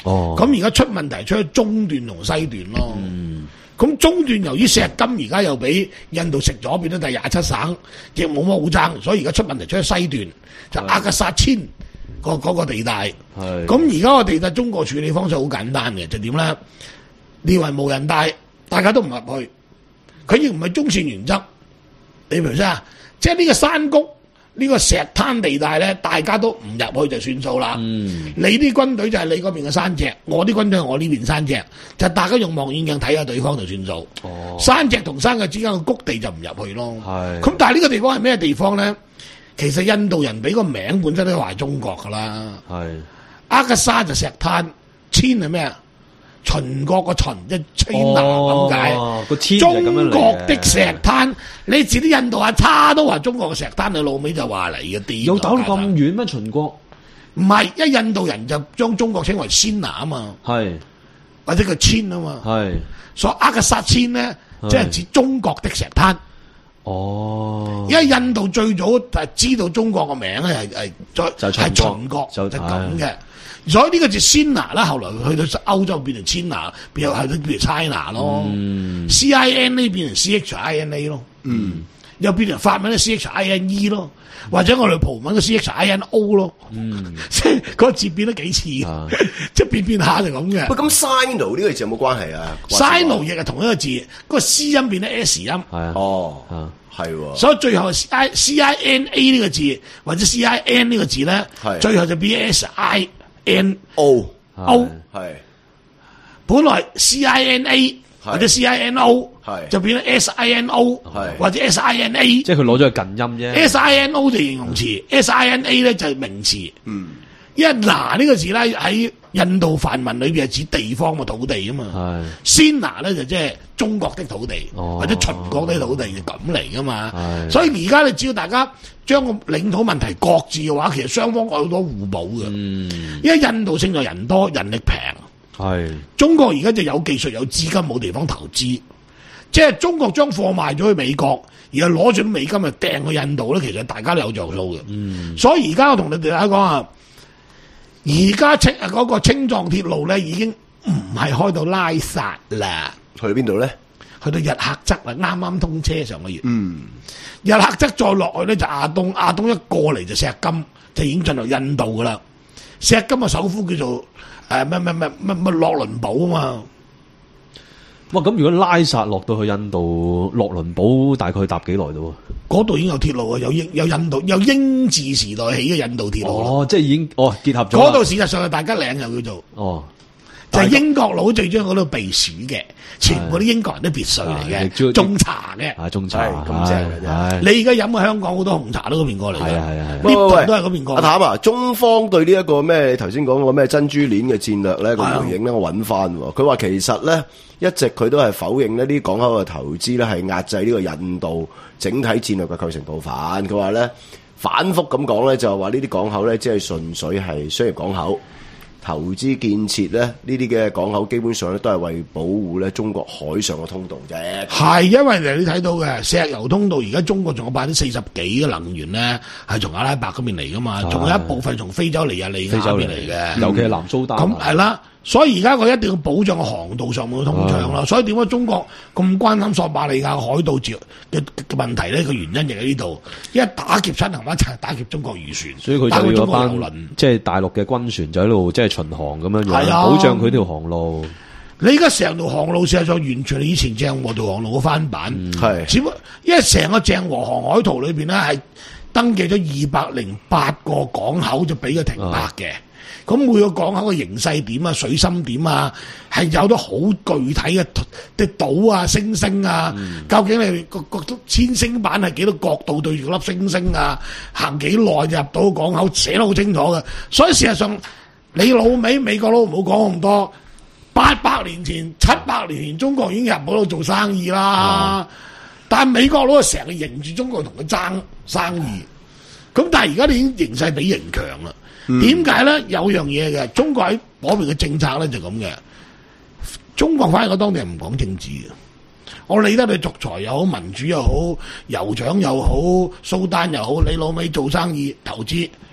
哦， 咁而家出問題出喺中段同西段咯。 嗯， 咁中段由於石金而家又俾印度食咗，變咗第廿七省，亦冇乜好爭，所以而家出問題出喺西段，就阿格薩千個嗰個地帶。 係咁而家個地帶中國處理方式好簡單嘅，就點咧？列為無人帶，大家都唔入去，佢亦唔係中線原則。你明唔明啊？即係呢個山谷。呢個石灘地帶咧，大家都唔入去就算數啦。 嗯， 你啲軍隊就係你嗰邊嘅山脊，我啲軍隊係我呢邊山脊，就大家用望遠鏡睇下對方就算數。 哦， 山脊同山脊之間嘅谷地就唔入去咯。 係。 咁但係呢個地方係咩地方咧？其實印度人俾個名本身都話係中國噶啦。 係。 阿格沙就石灘，千係咩啊？秦國個秦即係 China 咁解， 哦，個千就係咁樣嚟嘅。 中國的石灘，你自啲印度阿叉都話中國嘅石灘，你老尾就話嚟嘅啲。 有打到咁遠咩？秦國唔係，一印度人就將中國稱為 China 啊嘛， 係或者叫千啊嘛， 係， 所以阿格薩千咧，即係指中國的石灘。 哦， 因為印度最早係知道中國個名咧係係再係秦國， 就就咁嘅。所以呢個就 China 啦，後來去到歐洲變成 China，變又係都變成 China 咯。 嗯、 C I N A 變成 C H I N A 咯。 嗯， 又變成法文嘅 C H I N E 咯，或者我哋葡文嘅 C H I N O 咯。 嗯， 即係嗰個字變得幾似， 啊、 即係變變下就咁嘅。 喂，咁 Sino 呢個字有冇關係啊 ？Sino 亦係同一個字，嗰、嗰個 C 音變咗 S 音。 係啊。 哦。 啊。 係喎， 所以最後 C I C I N A 呢個字或者 C I N 呢個字咧，最後就變 S I N O O 係， 本來 C I N A 或者 C I N O 就變咗 S I N O 或者 S I N A， 即係佢攞咗個近音啫。 S I N O 就形容詞，S I N A 咧就係名詞。 嗯， 因為嗱呢個字咧喺印度梵文裏邊係指地方嘅土地啊嘛。Sina 咧就即係中國的土地， 哦、 或者秦國的土地就咁嚟噶嘛。所以而家你只要大家將個領土問題擱置嘅話，其實雙方有好多互補嘅。嗯，因為印度勝在人多人力平，係中國而家就有技術有資金冇地方投資，即係中國將貨賣咗去美國，而係攞住啲美金就掟去印度咧，其實大家都有着數嘅。嗯，所以而家我同你哋大家講啊。而家青嗰個青藏鐵路咧，已經唔係開到拉薩啦， 去邊度咧？去到日喀則啦，啱啱通車上個月。 嗯， 日喀則再落去咧就亞東，亞東一過嚟就錫金，就已經進入印度噶啦。錫金嘅首府叫做誒咩咩咩咩咩洛倫堡啊嘛。 哇！咁如果拉薩落到去印度洛倫堡，大概搭幾耐到啊？ 嗰度已經有鐵路啊，有英有印度有英治時代起嘅印度鐵路。 哦，即係已經哦結合咗。 嗰度事實上係大吉嶺又叫做。哦。就係英國佬最中意嗰度避暑嘅，全部啲英國人都別墅嚟嘅，種茶嘅， 啊種茶咁正嘅啫。 你而家飲嘅香港好多紅茶都嗰邊過嚟嘅，係啊係啊， 喂喂， 都係嗰邊過。 阿譚啊，中方對呢一個咩？你頭先講個咩珍珠鏈嘅戰略咧個回應咧，我揾翻喎。佢話其實咧一直佢都係否認呢啲港口嘅投資咧係壓制呢個印度整體戰略嘅構成部分。佢話咧反覆咁講咧，就係話呢啲港口咧，即係純粹係商業港口。投資建設咧，呢啲嘅港口基本上咧都係為保護咧中國海上嘅通道啫。 係因為你睇到嘅石油通道，而家中國仲有百分之四十幾嘅能源咧係從阿拉伯嗰邊嚟噶嘛，仲有一部分從非洲尼日利亞嗰邊嚟嘅， 尤其係南蘇丹。 咁係啦。所以而家佢一定要保障個航道上面嘅通暢啦，所以點解中國咁關心索馬利亞海盜嘅嘅問題咧？個原因就喺呢度，因為打劫親行一齊打劫中國漁船， 所以佢就要班即係大陸嘅軍船就喺度即係巡航咁樣樣，保障佢條航路。 你而家成條航路事實上完全係以前鄭和條航路嘅翻版，係、嗯、只不過因為成個鄭和航海圖裏邊咧係登記咗二百零八個港口就俾佢停泊嘅。嗯咁每個港口嘅形勢點啊、水深點啊，係有咗好具體嘅啲島啊、星星啊，嗯、究竟你個個千星板係幾多角度對住粒星星啊？行幾耐就入到港口，寫得好清楚嘅。所以事實上，你老味美國佬唔好講咁多。八百年前、七百年前，中國已經入嗰度做生意啦。嗯、但係美國佬成日迎住中國同佢爭生意。咁但係而家你已經形勢比形強啦。點解咧？有樣嘢嘅，中國喺嗰邊嘅政策咧就咁嘅。中國反而我當地人唔講政治嘅，我理得你獨裁又好、民主又好、酋長又好、蘇丹又好，你老味做生意投資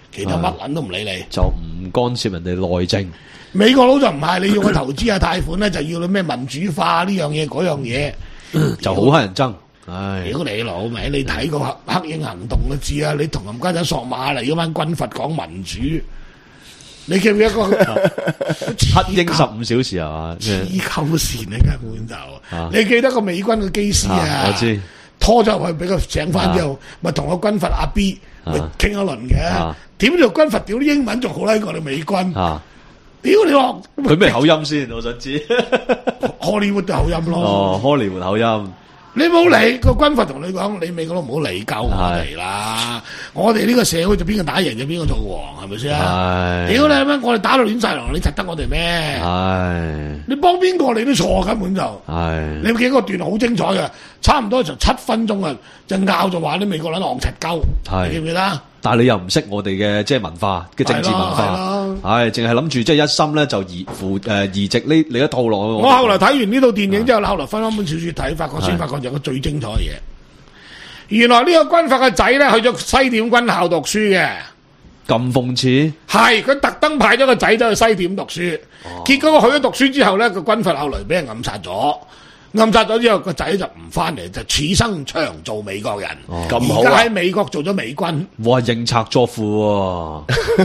其他乜撚都唔理你， 就唔干涉人哋內政。 美國佬就唔係，你要我投資啊貸款咧，就要你咩民主化呢樣嘢嗰樣嘢， 就好乞人憎。唉， 屌你老味！你睇個黑黑鷹行動都知啊！你同冚家仔索馬嚟嗰班軍閥講民主，你記唔記得個黑鷹十五小時係嘛？ 黐鳩線啊，根本就你記得個美軍嘅機師啊？ 我知拖咗入去俾佢醒翻之後，咪同個軍閥阿 B 咪傾一輪嘅。點做軍閥屌啲英文仲好叻過你美軍。屌你話佢咩口音先？我想知。 荷里活嘅口音咯。 哦，荷里活口音。 你冇理個軍閥同你講，你美國都唔好理鳩我哋啦。我哋呢個社會就邊個打贏就邊個做王，係咪先？屌你乜？我哋打到亂晒龍，你窒得我哋咩？你幫邊個你都錯，根本就。你幾個段好精彩嘅，差唔多就七分鐘啊，就拗就話啲美國佬戇柒鳩，你記唔記得？ 但係你又唔識我哋嘅即係文化嘅政治文化，係淨係諗住即係一心咧就移扶誒移植呢你一套落去。 我後來睇完呢套電影之後，後來分翻本小說睇，發覺先發覺有個最精彩嘅嘢。原來呢個軍閥嘅仔咧去咗西點軍校讀書嘅， 咁諷刺。係佢特登派咗個仔走去西點讀書，哦、結果佢去咗讀書之後咧，個軍閥後來俾人暗殺咗。暗殺咗之後，個仔就唔翻嚟，就此生長做美國人。咁、哦、好啊！而家喺美國做咗美軍。 哇！認賊作父喎，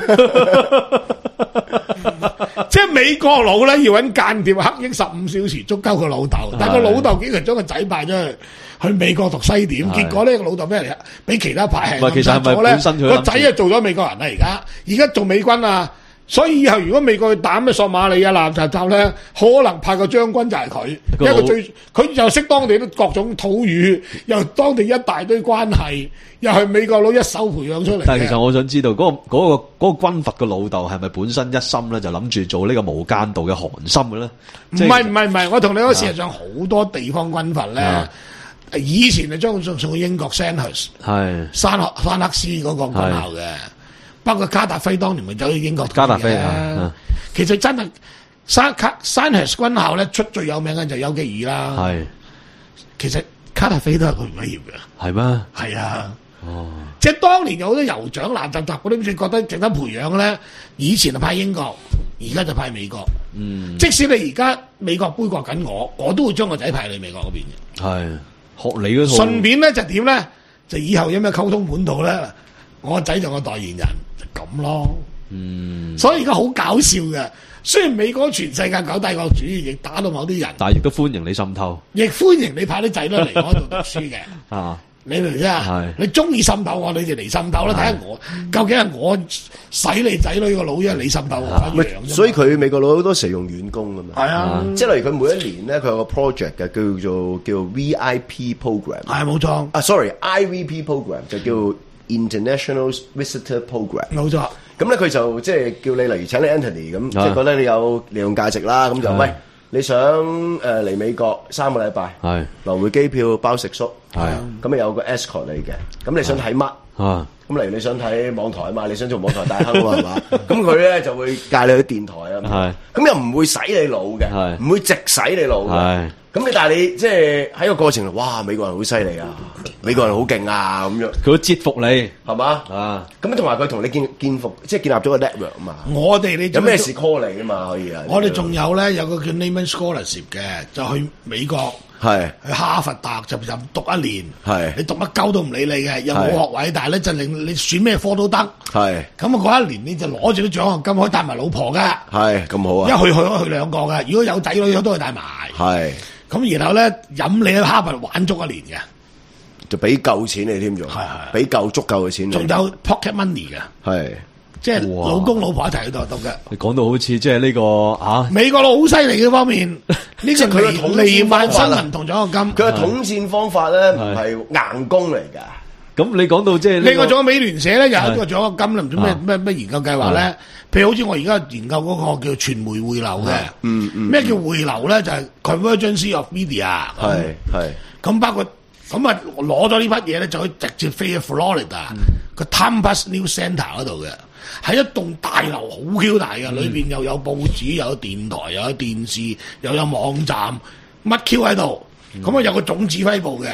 即係美國佬咧要揾間諜黑鷹十五小時捉鳩個老豆，但係個老豆竟然將個仔派咗去去美國讀西點，結果呢個老豆咩嚟？俾其他派系暗殺咗咧，個仔啊做咗美國人啦！而家而家做美軍啊！所以以後如果美國去打咩索馬里啊、南查州咧，可能派個將軍就係佢，因為佢最佢又識當地啲各種土語，又當地一大堆關係，又係美國佬一手培養出嚟。 但係其實我想知道嗰、嗰個嗰、嗰個嗰、嗰個軍閥嘅老豆係咪本身一心咧就諗住做呢個無間道嘅寒心嘅咧？唔係唔係唔係，我同你講，事實上好多地方軍閥咧， 啊、 以前係將送送去英國 Sandhurst 係山克山克斯嗰個軍校嘅。包括卡達菲當年咪走去英國卡達菲啊， 其實真係山卡山赫斯軍校咧出最有名嘅就丘吉爾啦。係，其實卡達菲都係佢畢業嘅。係咩？係啊。哦，即係當年有好多酋長爛雜雜嗰啲，你覺得值得培養咧？以前就派英國，而家就派美國。嗯，即使你而家美國杯葛緊我，我都會將個仔派去美國嗰邊嘅。係，學你嗰套。順便咧就點咧？就以後有咩溝通管道咧？我個仔就個代言人。咁咯，嗯，所以而家好搞笑嘅。雖然美國全世界搞帝國主義，亦打到某啲人， 但係亦都歡迎你滲透， 亦歡迎你派啲仔女嚟我度讀書嘅。啊，你明唔明啊？你中意滲透我，你就嚟滲透啦。睇下我究竟係我使你仔女個腦，因為你滲透我一樣。 所以佢美國佬好多時用軟工噶嘛。係啊，即係例如佢每一年咧，佢有個 project 嘅，叫做叫 V I P program。係冇錯。啊 ，sorry，I V P program 就叫。International Visitor Program 冇錯， 咁咧佢就即係叫你例如請你 Anthony 咁，即係覺得你有利用價值啦，咁就喂你想誒嚟美國三個禮拜，係來回機票包食宿，係咁啊有個 escort 你嘅，咁你想睇乜？啊，咁例如你想睇網台啊嘛，你想做網台大亨啊嘛，咁佢咧就會介你去電台啊，係咁又唔會洗你腦嘅，係唔會直洗你腦嘅。咁你但係你即係喺個過程度，哇！美國人好犀利啊，美國人好勁啊，咁樣佢會折服你係嘛啊？咁同埋佢同你建建服，即係建立咗個 network 啊嘛。 我哋你有咩事 call 你啊嘛？可以啊。 我哋仲有咧有個叫 Neiman Scholarship 嘅，就去美國係去哈佛大學就就讀一年，係你讀乜鳩都唔理你嘅，又冇學位，但係咧就令你選咩科都得，係咁啊嗰一年你就攞住啲獎學金，可以帶埋老婆㗎，係咁好啊！一去去可以去兩個㗎，如果有仔女都可以帶埋，係。咁然後咧飲你喺哈佛玩足一年嘅， 就俾夠錢你添，仲係係俾夠足夠嘅錢， 仲有 pocket money 嘅，係即係老公老婆一齊去度讀嘅。 你講到好似即係呢個啊， 美國佬好犀利嘅方面，呢個佢嘅離萬新聞同獎學金， 佢嘅統戰方法咧唔係硬功嚟㗎。 咁你講到即係另外仲有美聯社咧，又有一個獎學金啦，唔知咩咩咩研究計劃咧。譬如好似我而家研究嗰個叫傳媒匯流嘅，嗯嗯，咩叫匯流咧？就係 convergence of media，係係。咁包括咁啊，攞咗呢筆嘢咧，就可以直接飛去 Florida 個 Tampa News Center 嗰度嘅，係一棟大樓好 Q 大嘅，裏邊又有報紙，又有電台，又有電視，又有網站，乜 Q 喺度。咁啊有個總指揮部嘅。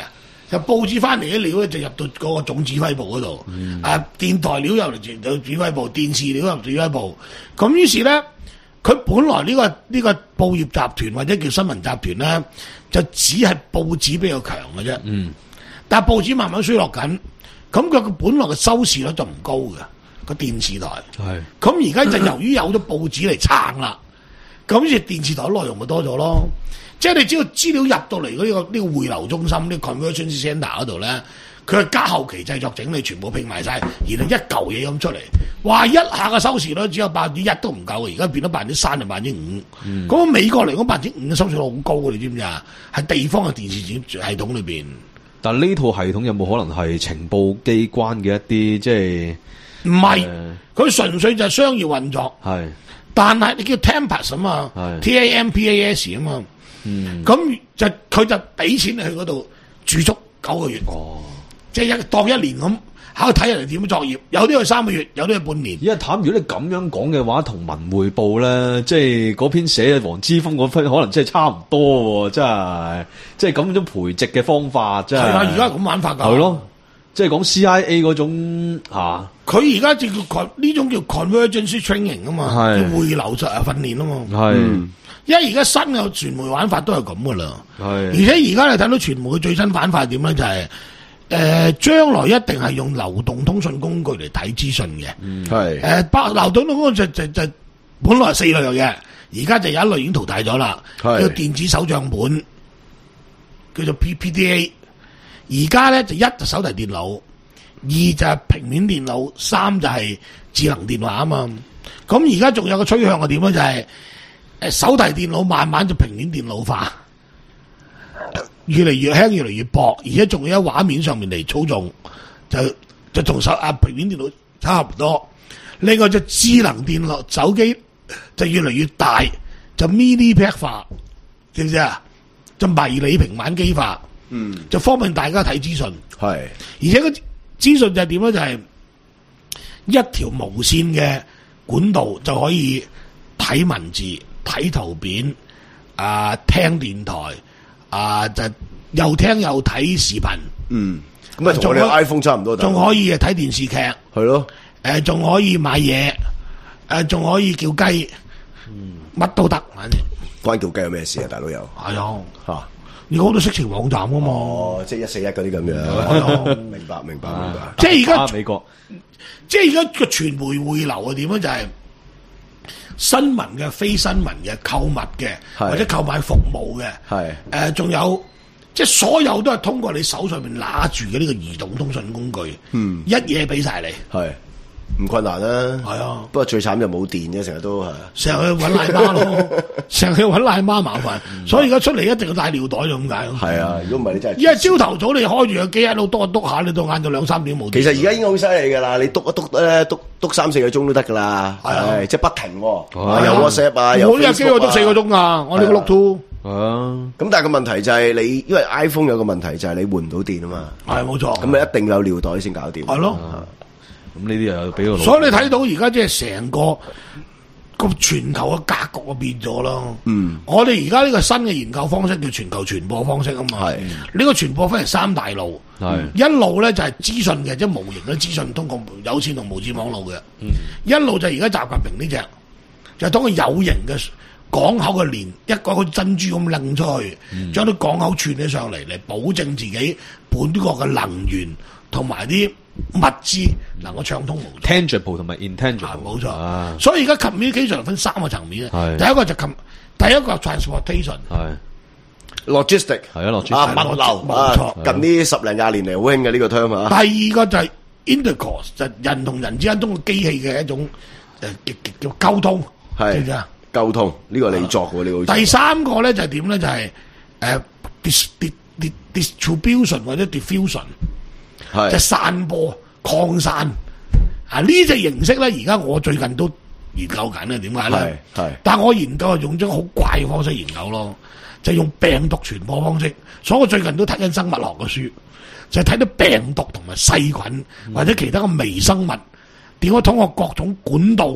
就報紙翻嚟啲料咧就入到嗰個總指揮部嗰度，嗯、啊電台料又嚟到指揮部，電視料入指揮部。咁於是咧，佢本來呢、呢個呢、呢個報業集團或者叫新聞集團咧，就只係報紙比較強嘅啫。嗯，但係報紙慢慢衰落緊，咁佢本來嘅收視率就唔高嘅個電視台。係，咁而家就由於有咗報紙嚟撐啦，咁於是電視台內容咪多咗咯。即係你只要資料入到嚟嗰呢個呢、呢個匯流中心呢、呢個 conversion centre 嗰度咧，佢係加後期製作整理，全部拼埋晒，然後一嚿嘢咁出嚟，哇！一下嘅收視率只有百分之一都唔夠嘅，而家變咗百分之三定百分之五。咁、嗯、美國嚟講百分之五嘅收視率好高嘅，你知唔知啊？係地方嘅電視系統裏邊。但呢套系統有冇可能係情報機關嘅一啲即係？唔係，佢、呃、純粹就係商業運作。係，但係你叫 Tampers 啊嘛 ，T A M P A S 啊嘛。嗯，咁就佢就俾錢你去嗰度住足九個月，哦，即係一當一年咁，考睇人哋點樣作業，有啲係三個月，有啲係半年。而家譚，如果你咁樣講嘅話，同文匯報咧，即係嗰篇寫嘅黃之鋒嗰篇，可能真係差唔多，真係，即係咁種培植嘅方法，真係。係啊，而家係咁玩法噶。係咯，即係講 C I A 嗰種吓，佢而家就叫呢種叫 convergence training 啊嘛，叫匯流實啊訓練啊嘛。係。嗯，因為而家新嘅傳媒玩法都係咁噶啦，而且而家你睇到傳媒嘅最新玩法係點咧？就係、是、誒、呃、將來一定係用流動通訊工具嚟睇資訊嘅，係誒百流動通訊就就就本來係四類嘅，而家就有一類已經淘汰咗啦，叫電子手帳本，叫做 P P D A。而家咧就一就手提電腦，二就係平面電腦，三就係智能電話啊嘛。咁而家仲有個趨向係點咧？就係、是誒，手提電腦慢慢就平面電腦化，越嚟越輕，越嚟越薄，而且仲要喺畫面上面嚟操縱，就就同手啊平面電腦差唔多。另外就智能電腦手機就越嚟越大，就 mini pad 化，知唔知啊？就迷你平板機化，嗯，就方便大家睇資訊。係，而且個資訊就係點咧？就係、是、一條無線嘅管道就可以睇文字。睇圖片啊，聽電台啊，就又聽又睇視頻。嗯，咁啊，同我哋 iPhone 差唔多。仲可以睇電視劇。係咯。誒，仲可以買嘢。誒，仲可以叫雞。嗯，乜都得，反正。關叫雞有咩事啊？大佬有。係啊。嚇！而家好多色情網站啊嘛。哦，即係一四一嗰啲咁樣。係啊。明白，明白，明白。即係而家美國，即係而家個傳媒匯流係點樣？就係。新聞嘅、非新聞嘅、購物嘅或者購買服務嘅，係誒仲有即係所有都係通過你手上面拿住嘅呢個移動通訊工具，嗯，一嘢俾晒你，係唔困難啦，係啊，不過最慘就冇電啫，成日都係，成日去揾奶媽咯，成日去揾奶媽麻煩，所以而家出嚟一定要帶尿袋就咁解咯，係啊，如果唔係你真係，因為朝頭早你開住個機喺度篤一篤下，你到晏到兩三點冇電。其實而家已經好犀利㗎啦，你篤一篤咧篤。篤三四個鐘都得噶啦，係即係不停喎，有 WhatsApp 啊，有 Facebook 啊，我呢個機我篤四個鐘啊，我呢個 Note two，啊，咁但係個問題就係你，因為 iPhone 有個問題就係你換唔到電啊嘛，係冇錯，咁你一定有尿袋先搞掂，係咯，咁呢啲又要俾個，所以你睇到而家即係成個個全球嘅格局就變咗咯，嗯，我哋而家呢個新嘅研究方式叫全球傳播方式啊嘛，係呢個傳播分為三大路。係一路咧就係資訊嘅，即係無形嘅資訊，通過有線同無線網絡嘅。嗯，一路就係而家習近平呢隻，就係當佢有形嘅港口嘅鏈，一個好似珍珠咁拎出去，將啲、嗯、港口串起上嚟，嚟保證自己本國嘅能源同埋啲物資能夠暢通無阻。tangible 同埋 intangible，冇錯。啊、所以而家 communication 分三個層面啊。第一個就 com， 第一個 transportation。係。logistic 係啊，logistic 啊，物流冇錯，近呢十零廿年嚟好興嘅呢個 term 啊。第二個就係 intercourse，就係人同人之間通過機器嘅一種誒叫叫溝通，係知唔知啊？溝通呢個你作嘅呢個。第三個咧就係點咧？就係誒 dis dis distribution 或者 diffusion， 係即係散播擴散啊！呢隻形式咧，而家我最近都研究緊啊。點解咧？係，但係我研究係用咗好怪嘅方式研究咯。就係用病毒傳播方式，所以我最近都睇緊生物學嘅書，就係睇到病毒同埋細菌或者其他嘅微生物點樣通過各種管道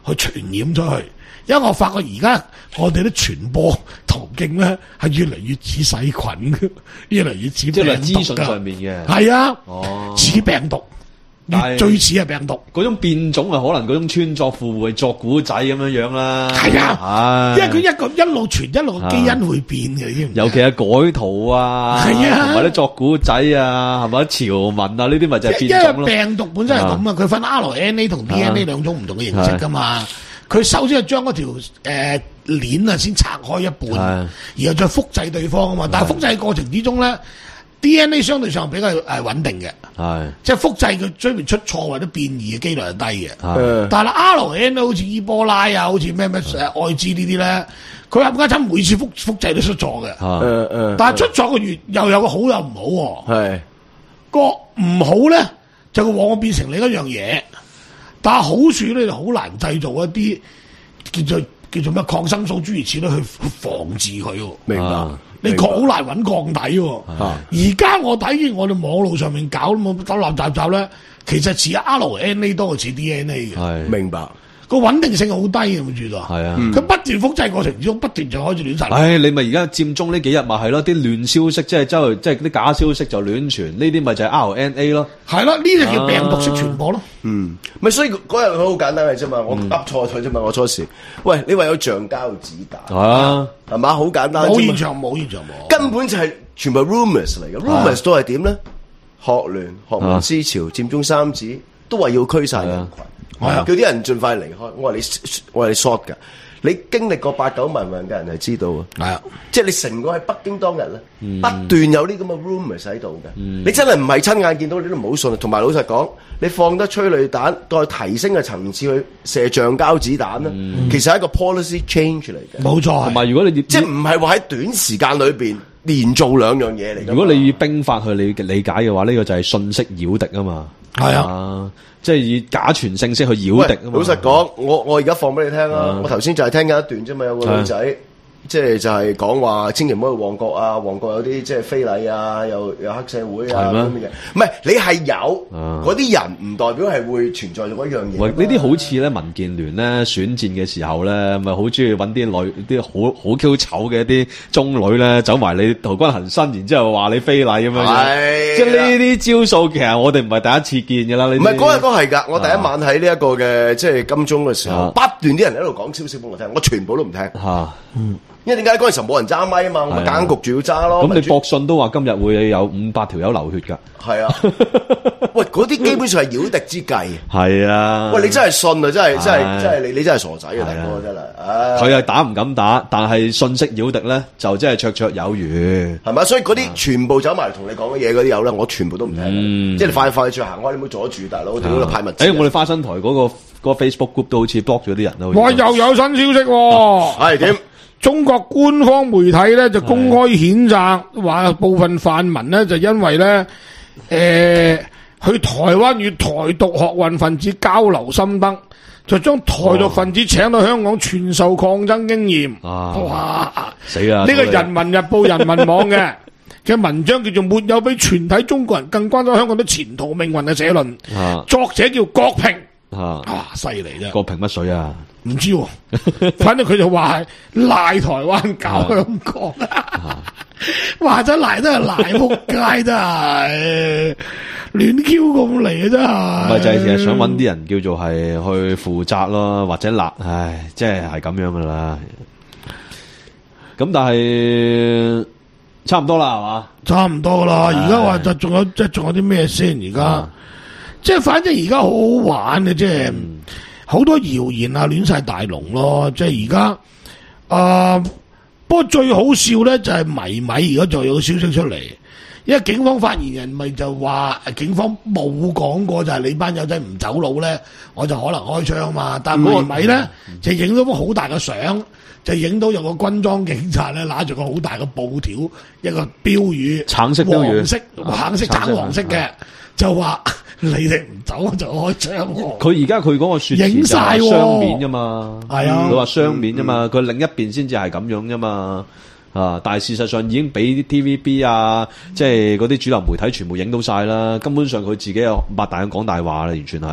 去傳染出去。因為我發覺而家我哋啲傳播途徑咧係越嚟越似細菌嘅，越嚟越似即係病毒資訊上面嘅。 係啊， 哦， 似病毒，越最似係病毒。 嗰種變種係可能嗰種穿鑿附會作古仔咁樣樣啦。 係啊，因為佢一個一路傳一路基因會變嘅，知唔知？ 尤其係改圖啊， 係啊， 同埋啲作古仔啊，係咪潮文啊？呢啲咪就係變種咯。 因為病毒本身係咁啊，佢分 R N A 同 D N A 兩種唔同嘅形式噶嘛。佢首先係將嗰條誒鏈啊先拆開一半，然後再複製對方啊嘛。但係複製過程之中咧 ，D N A 相對上比較誒穩定嘅，係即係複製佢追唔出錯或者變異嘅機率係低嘅。但係 R N A 好似伊波拉啊，好似咩咩誒愛滋呢啲咧，佢冚家鏟每次複複製都出錯嘅。但係出錯嘅越又有個好又唔好，係個唔好咧就往往變成另一樣嘢。但係好處咧就好難製造一啲叫做叫做咩抗生素諸如此類去防治佢。 明白？ 你確好難揾抗體。而家我睇見我哋網路上面搞咁多雜雜雜咧，其實似 R N A 多過似 D N A 嘅。 係明白。 個穩定性好低嘅，冇住到。係啊，佢不斷複製過程之中，不斷就開始亂晒。 唉，你咪而家佔中呢幾日咪係咯，啲亂消息即係周圍即係啲假消息就亂傳，呢啲咪就係 R N A 咯。 係咯，呢啲叫病毒式傳播咯。 嗯，咪所以嗰日佢好簡單嘅啫嘛，我噏錯咗啫嘛，我初時。喂，你話有橡膠子彈啊， 係嘛？好簡單。 冇現場，冇現場冇。 根本就係全部 rumors 嚟嘅 ，rumors 都係點咧？學聯、學民思潮、佔中三子都話要驅散人群。叫啲人盡快離開。我話你，我話你 short 噶。你經歷過八九民運嘅人係知道啊。係啊，即係你成個喺北京當日咧，嗯、不斷有啲咁嘅 rumors 喺度嘅。嗯、你真係唔係親眼見到，你都唔好信。同埋老實講，你放得催淚彈，再提升嘅層次去射橡膠子彈咧，嗯、其實係一個 policy change 嚟嘅。 冇錯。 同埋如果你即係唔係話喺短時間裏邊連做兩樣嘢嚟。 如果你以兵法去理理解嘅話，呢、呢個就係信息擾敵啊嘛。係啊。即係以假傳信息去擾敵啊嘛！ 老實講，我我而家放俾你聽啊！我頭先就係聽緊一段啫嘛，有個女仔，即係就係講話，千祈唔好去旺角啊！旺角有啲即係非禮啊，又有黑社會啊咁嘅。唔係你係有嗰啲人，唔代表係會存在咗一樣嘢。 喂，呢啲好似咧民建聯咧選戰嘅時候咧，咪好中意揾啲女啲好好 Q 醜嘅一啲中女咧，走埋你陶君行身，然之後話你非禮咁樣。係，即係呢啲招數，其實我哋唔係第一次見㗎啦。唔係嗰日都係㗎，我第一晚喺呢一個嘅即係金鐘嘅時候，不斷啲人喺度講消息俾我聽，我全部都唔聽。嚇，嗯。因為點解嗰陣時候冇人揸咪啊嘛，我咪硬焗住要揸咯。 咁你博信都話今日會有五百條友流血㗎。 係啊，喂，嗰啲基本上係擾敵之計。 係啊， 喂，你真係信啊，真係真係真係你你真係傻仔啊，大哥真係。 佢係打唔敢打，但係信息擾敵咧就真係綽綽有餘。 係嘛，所以嗰啲全部走埋嚟同你講嘅嘢嗰啲友咧，我全部都唔聽。即係你快快脆行開，你唔好阻住大佬，屌你派物。 誒，我哋花生台嗰個嗰個 Facebook group 都好似 block 咗啲人咯。 哇，又有新消息喎！ 係點？ 中國官方媒體咧就公開譴責，話部分泛民咧就因為咧，誒、呃、去台灣與台獨學運分子交流心得，就將台獨分子請到香港傳授抗爭經驗。 啊、 哇！ 死啦！ 呢個人民日報人民網嘅嘅文章叫做《沒有比全體中國人更關心香港的前途命運》嘅社論， 啊、 作者叫郭平。 啊！ 啊，犀利啫！ 郭平乜水啊？ 唔知、啊，反正佢就話係賴台灣搞香港，話真賴真係賴仆街，真係亂 Q 咁嚟嘅真係。 唔係就係其實想揾啲人叫做係去負責咯，或者辣，唉，即係係咁樣噶啦。咁但係差唔多啦，係嘛？差唔多啦。而家話就仲有即係仲有啲咩先？而家即係反正而家好好玩嘅，即係。嗯好多謠言啊，亂晒大龍咯！即係而家，啊，不過最好笑咧就係米米而家再有個消息出嚟，因為警方發言人咪就話，警方冇講過就係你班友仔唔走佬咧，我就可能開槍嘛。但係米米咧就影到幅好大嘅相，就影到有個軍裝警察咧拿住個好大嘅布條，一個標語，橙色標語，黃色、橙色、橙黃色嘅，就話。你哋唔走我就開槍。佢而家佢嗰個說辭就係雙面啫嘛，係啊，佢話雙面啫嘛，佢、嗯、另一邊先至係咁樣啫嘛，啊！但係事實上已經俾啲 T V B 啊，嗯、即係嗰啲主流媒體全部影到晒啦，根本上佢自己又擘大眼講大話啦，完全係。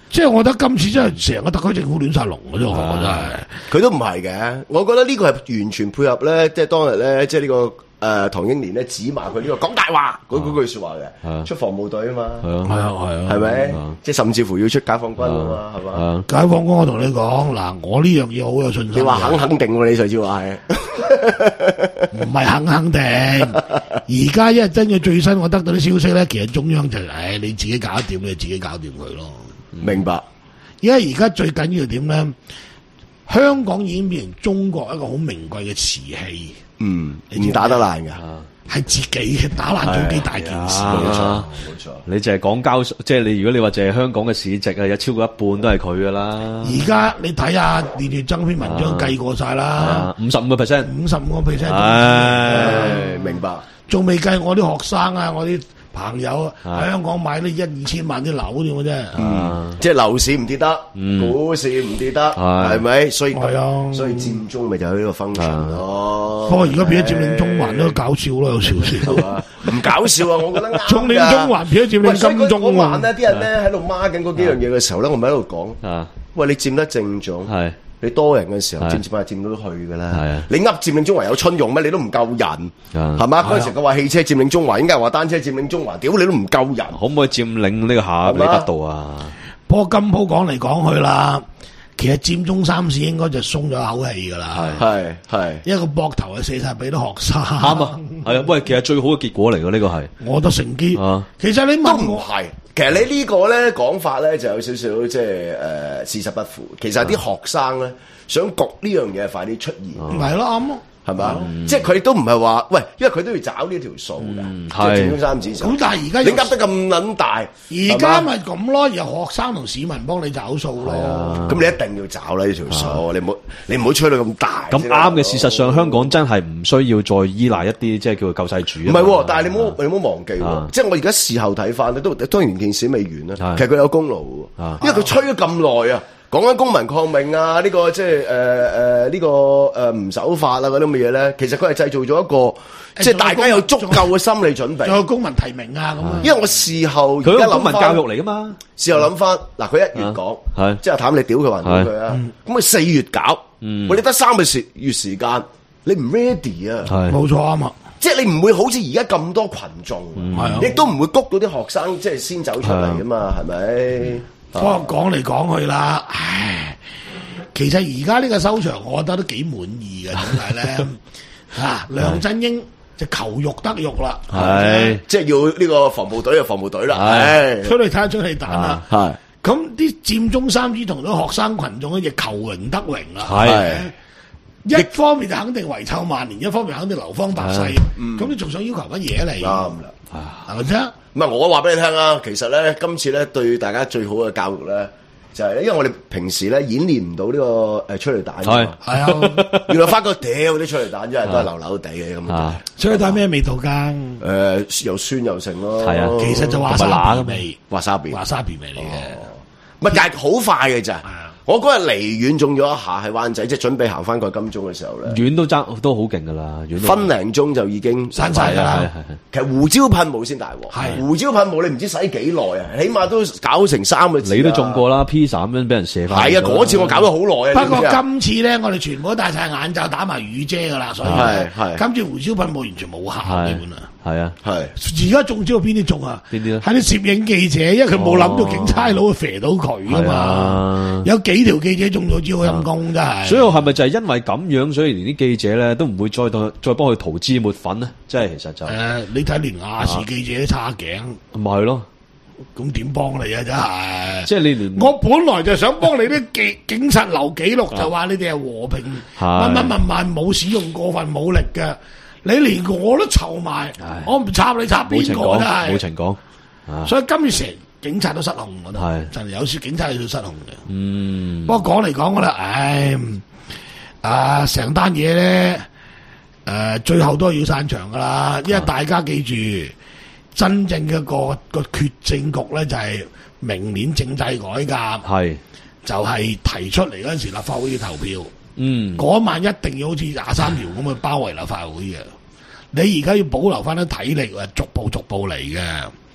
即係我覺得今次真係成個特區政府亂晒龍嘅啫，我覺得係。 佢都唔係嘅，我覺得呢個係完全配合咧，即係當日咧，即係呢個。誒唐英年咧指罵佢呢個講大話嗰嗰句説話嘅，出防務隊啊嘛， 係啊係啊， 係咪？即係甚至乎要出解放軍啊嘛，係嘛？ 解放軍我同你講嗱，我呢樣嘢好有信心。 你話肯肯定喎，你上次話係唔係肯肯定？而家因為真嘅最新，我得到啲消息咧，其實中央就係誒你自己搞掂，你自己搞掂佢咯。 明白。 因為而家最緊要點咧？香港已經變成中國一個好名貴嘅瓷器。 嗯，唔打得爛噶， 係自己嘅打爛咗幾大件事，冇錯冇錯。 你淨係港交所，即係你如果你話淨係香港嘅市值啊，有超過一半都係佢噶啦。 而家你睇下連住曾篇文章計過晒啦， 五十五個 percent， 五十五個 percent， 唉，明白。 仲未計我啲學生啊，我啲朋友喺香港買呢一二千萬啲樓添嘅啫， 即係樓市唔跌得，股市唔跌得，係咪？所以係啊， 所以佔中咪就喺呢個 function 咯。 不過而家變咗佔領中環都搞笑咯，有少少。 唔搞笑啊！我覺得啱㗎。 佔領中環變咗佔領金鐘。 嗰晚咧，啲人咧喺度孖緊嗰幾樣嘢嘅時候咧，我咪喺度講。喂，你佔得正總。你多人嘅時候，佔佔下佔到都去噶啦。你噏佔領中環有春用咩？你都唔夠人，係嘛？嗰陣時佢話汽車佔領中環，應該係話單車佔領中環。屌你都唔夠人， 可唔可以佔領呢個下里北道啊？ 不過金鋪講嚟講去啦，其實佔中三市應該就鬆咗口氣噶啦。 係係一個膊頭係射晒俾啲學生。 啱啊，係啊。喂，其實最好嘅結果嚟嘅呢個係。 我覺得成機。其實你都唔係。其實你呢個咧講法咧就有少少即係誒事實不符。其實啲學生咧想焗呢樣嘢快啲出現， 咪係咯啱咯， 係嘛？即係佢都唔係話喂，因為佢都要找呢條數㗎，即係佔中三子。咁但係而家你噏得咁撚大， 而家咪咁咯，由學生同市民幫你找數咯。 咁你一定要找啦呢條數，你唔好你唔好吹到咁大。 咁啱嘅，事實上香港真係唔需要再依賴一啲即係叫做救世主。 唔係，但係你唔好你唔好忘記喎，即係我而家事後睇翻咧，都當然件事未完啦。其實佢有功勞喎，因為佢吹咗咁耐啊。講緊公民抗命啊，呢、這個即係誒誒呢個誒唔守法啊嗰啲咁嘅嘢咧，其實佢係製造咗一個即係大家有足夠嘅心理準備。 仲有公民提名啊咁啊， 因為我事後佢係公民教育嚟噶嘛， 事後諗翻嗱，佢一月講，即係阿譚你屌佢還屌佢啊，咁佢四月搞，嗯、喂你得三個時月時間，你唔 ready 啊， 冇錯啊嘛， 即係你唔會好似而家咁多群眾，亦、嗯、都唔會谷到啲學生即係先走出嚟噶嘛，係咪？嗯不過講嚟講去啦，唉，其實而家呢個收場，我覺得都幾滿意嘅。點解咧？啊，梁振英就求肉得肉啦， 係即係要呢個防暴隊就防暴隊啦，係出嚟睇下出嚟彈啦， 係咁啲佔中三子同咗學生群眾咧，就求榮得榮啦， 係一方面就肯定遺臭萬年，一方面肯定流芳百世，咁你仲想要求乜嘢嚟？啱啦，係咪啫？ 唔係我話俾你聽啊，其實咧今次咧對大家最好嘅教育咧，就係因為我哋平時咧演練唔到呢個誒催淚彈嘅嘛，係啊，原來發覺屌啲催淚彈真係都係流流地嘅咁。 催淚彈咩味道㗎？ 誒又酸又剩咯， 係啊， 其實就華沙比味， 華沙比， 華沙比味嚟嘅， 唔係但係好快嘅咋。我嗰日離遠中咗一下喺灣仔，即係準備行翻過金鐘嘅時候咧， 遠都爭都好勁噶啦， 分零鐘就已經散晒啦。 其實胡椒噴霧先大鑊，胡椒噴霧你唔知使幾耐啊，起碼都搞成三個字。 你都中過啦，披薩咁樣俾人射翻。 係啊，嗰次我搞咗好耐啊。 不過今次咧，我哋全部都戴晒眼罩，打埋雨遮噶啦，所以今次胡椒噴霧完全冇效，基本啊。 係啊， 係。 而家中招邊啲中啊？ 邊啲咧？ 係啲攝影記者，因為佢冇諗到警察佬會肥到佢啊嘛。有幾條記者中咗招，陰公真係。 所以係咪就係因為咁樣，所以連啲記者咧都唔會再當再幫佢塗脂抹粉咧？即係其實就誒， 你睇連亞視記者都叉頸， 咪係咯？ 咁點幫你啊？真係。 即係你連我本來就想幫你啲警警察留記錄，就話你哋係和平乜乜乜乜冇使用過分武力嘅。你連我都湊埋，我唔插你插邊個真係？ 冇情講， 所以今次成警察都失控，我覺得真係有時警察係要失控嘅。嗯，不過講嚟講去啦，唉，啊，成單嘢咧，誒，最後都係要散場噶啦，因為大家記住，真正嘅個個決政局咧就係明年政制改革，係就係提出嚟嗰陣時，立法會要投票。嗯，嗰晚一定要好似廿三條咁去包圍立法會嘅。你而家要保留翻啲體力，逐步逐步嚟嘅。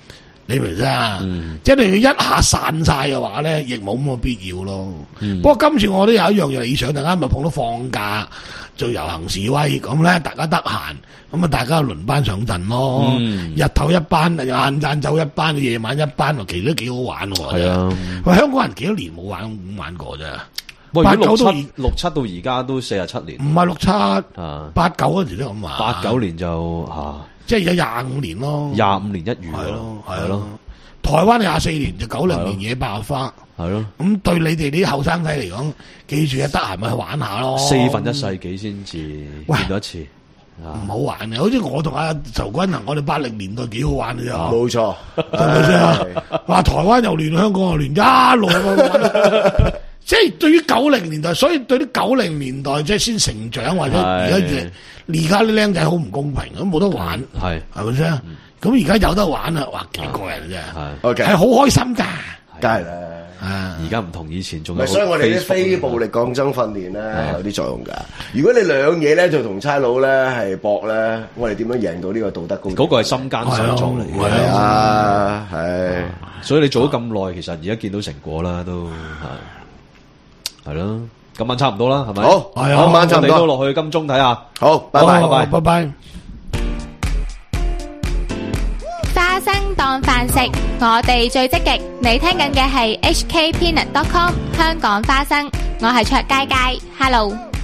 你明唔明啊？ 嗯、 即係你要一下散晒嘅話咧，亦冇咁嘅必要咯。 嗯、 不過今次我都有一樣嘢理想，大家咪碰到放假做遊行示威，咁咧大家得閒，咁啊大家輪班上陣咯。 嗯、 日頭一班，晏晏晝一班，夜晚一班，其實都幾好玩喎。 係啊， 喂，香港人幾多年冇玩咁玩過啫？ 喂， 八如果六九到七六七到而家都四十七年， 唔係六七啊， 八九嗰時都咁話。 八九年就嚇。啊即係有廿五年咯， 廿五年一遇係咯， 係咯。 台灣廿四年就九零年野百合花， 係咯。 咁對你哋啲後生仔嚟講，記住啊，得閒咪去玩下咯。 四分一世紀先至見到一次， 唔好玩嘅。好似我同阿仇君啊，我哋八零年代幾好玩嘅啫。 冇錯， 係咪先啊？話台灣又亂，香港又亂，一路咁即係對於九零年代，所以對啲九零年代即係先成長或者而家而家啲僆仔好唔公平，咁冇得玩，係係咪先？咁而家有得玩啦，哇幾過癮啫！係係好開心㗎， 梗係啦。 啊， 而家唔同以前，仲有所以我哋啲非暴力抗爭訓練咧有啲作用㗎。如果你兩嘢咧就同差佬咧係搏咧，我哋點樣贏到呢個道德高地？ 嗰個係心奸上狀嚟嘅， 係啊，係。 所以你做咗咁耐，其實而家見到成果啦，都係係咯。今晚差唔多啦，係咪？ 好， 係啊， 今晚差唔多，我哋都落去金鐘睇下。 好，拜拜， 拜拜，拜拜。 花生當飯食，我哋最積極。你聽緊嘅係 H K Peanut dot com 香港花生，我係卓佳佳 ，Hello。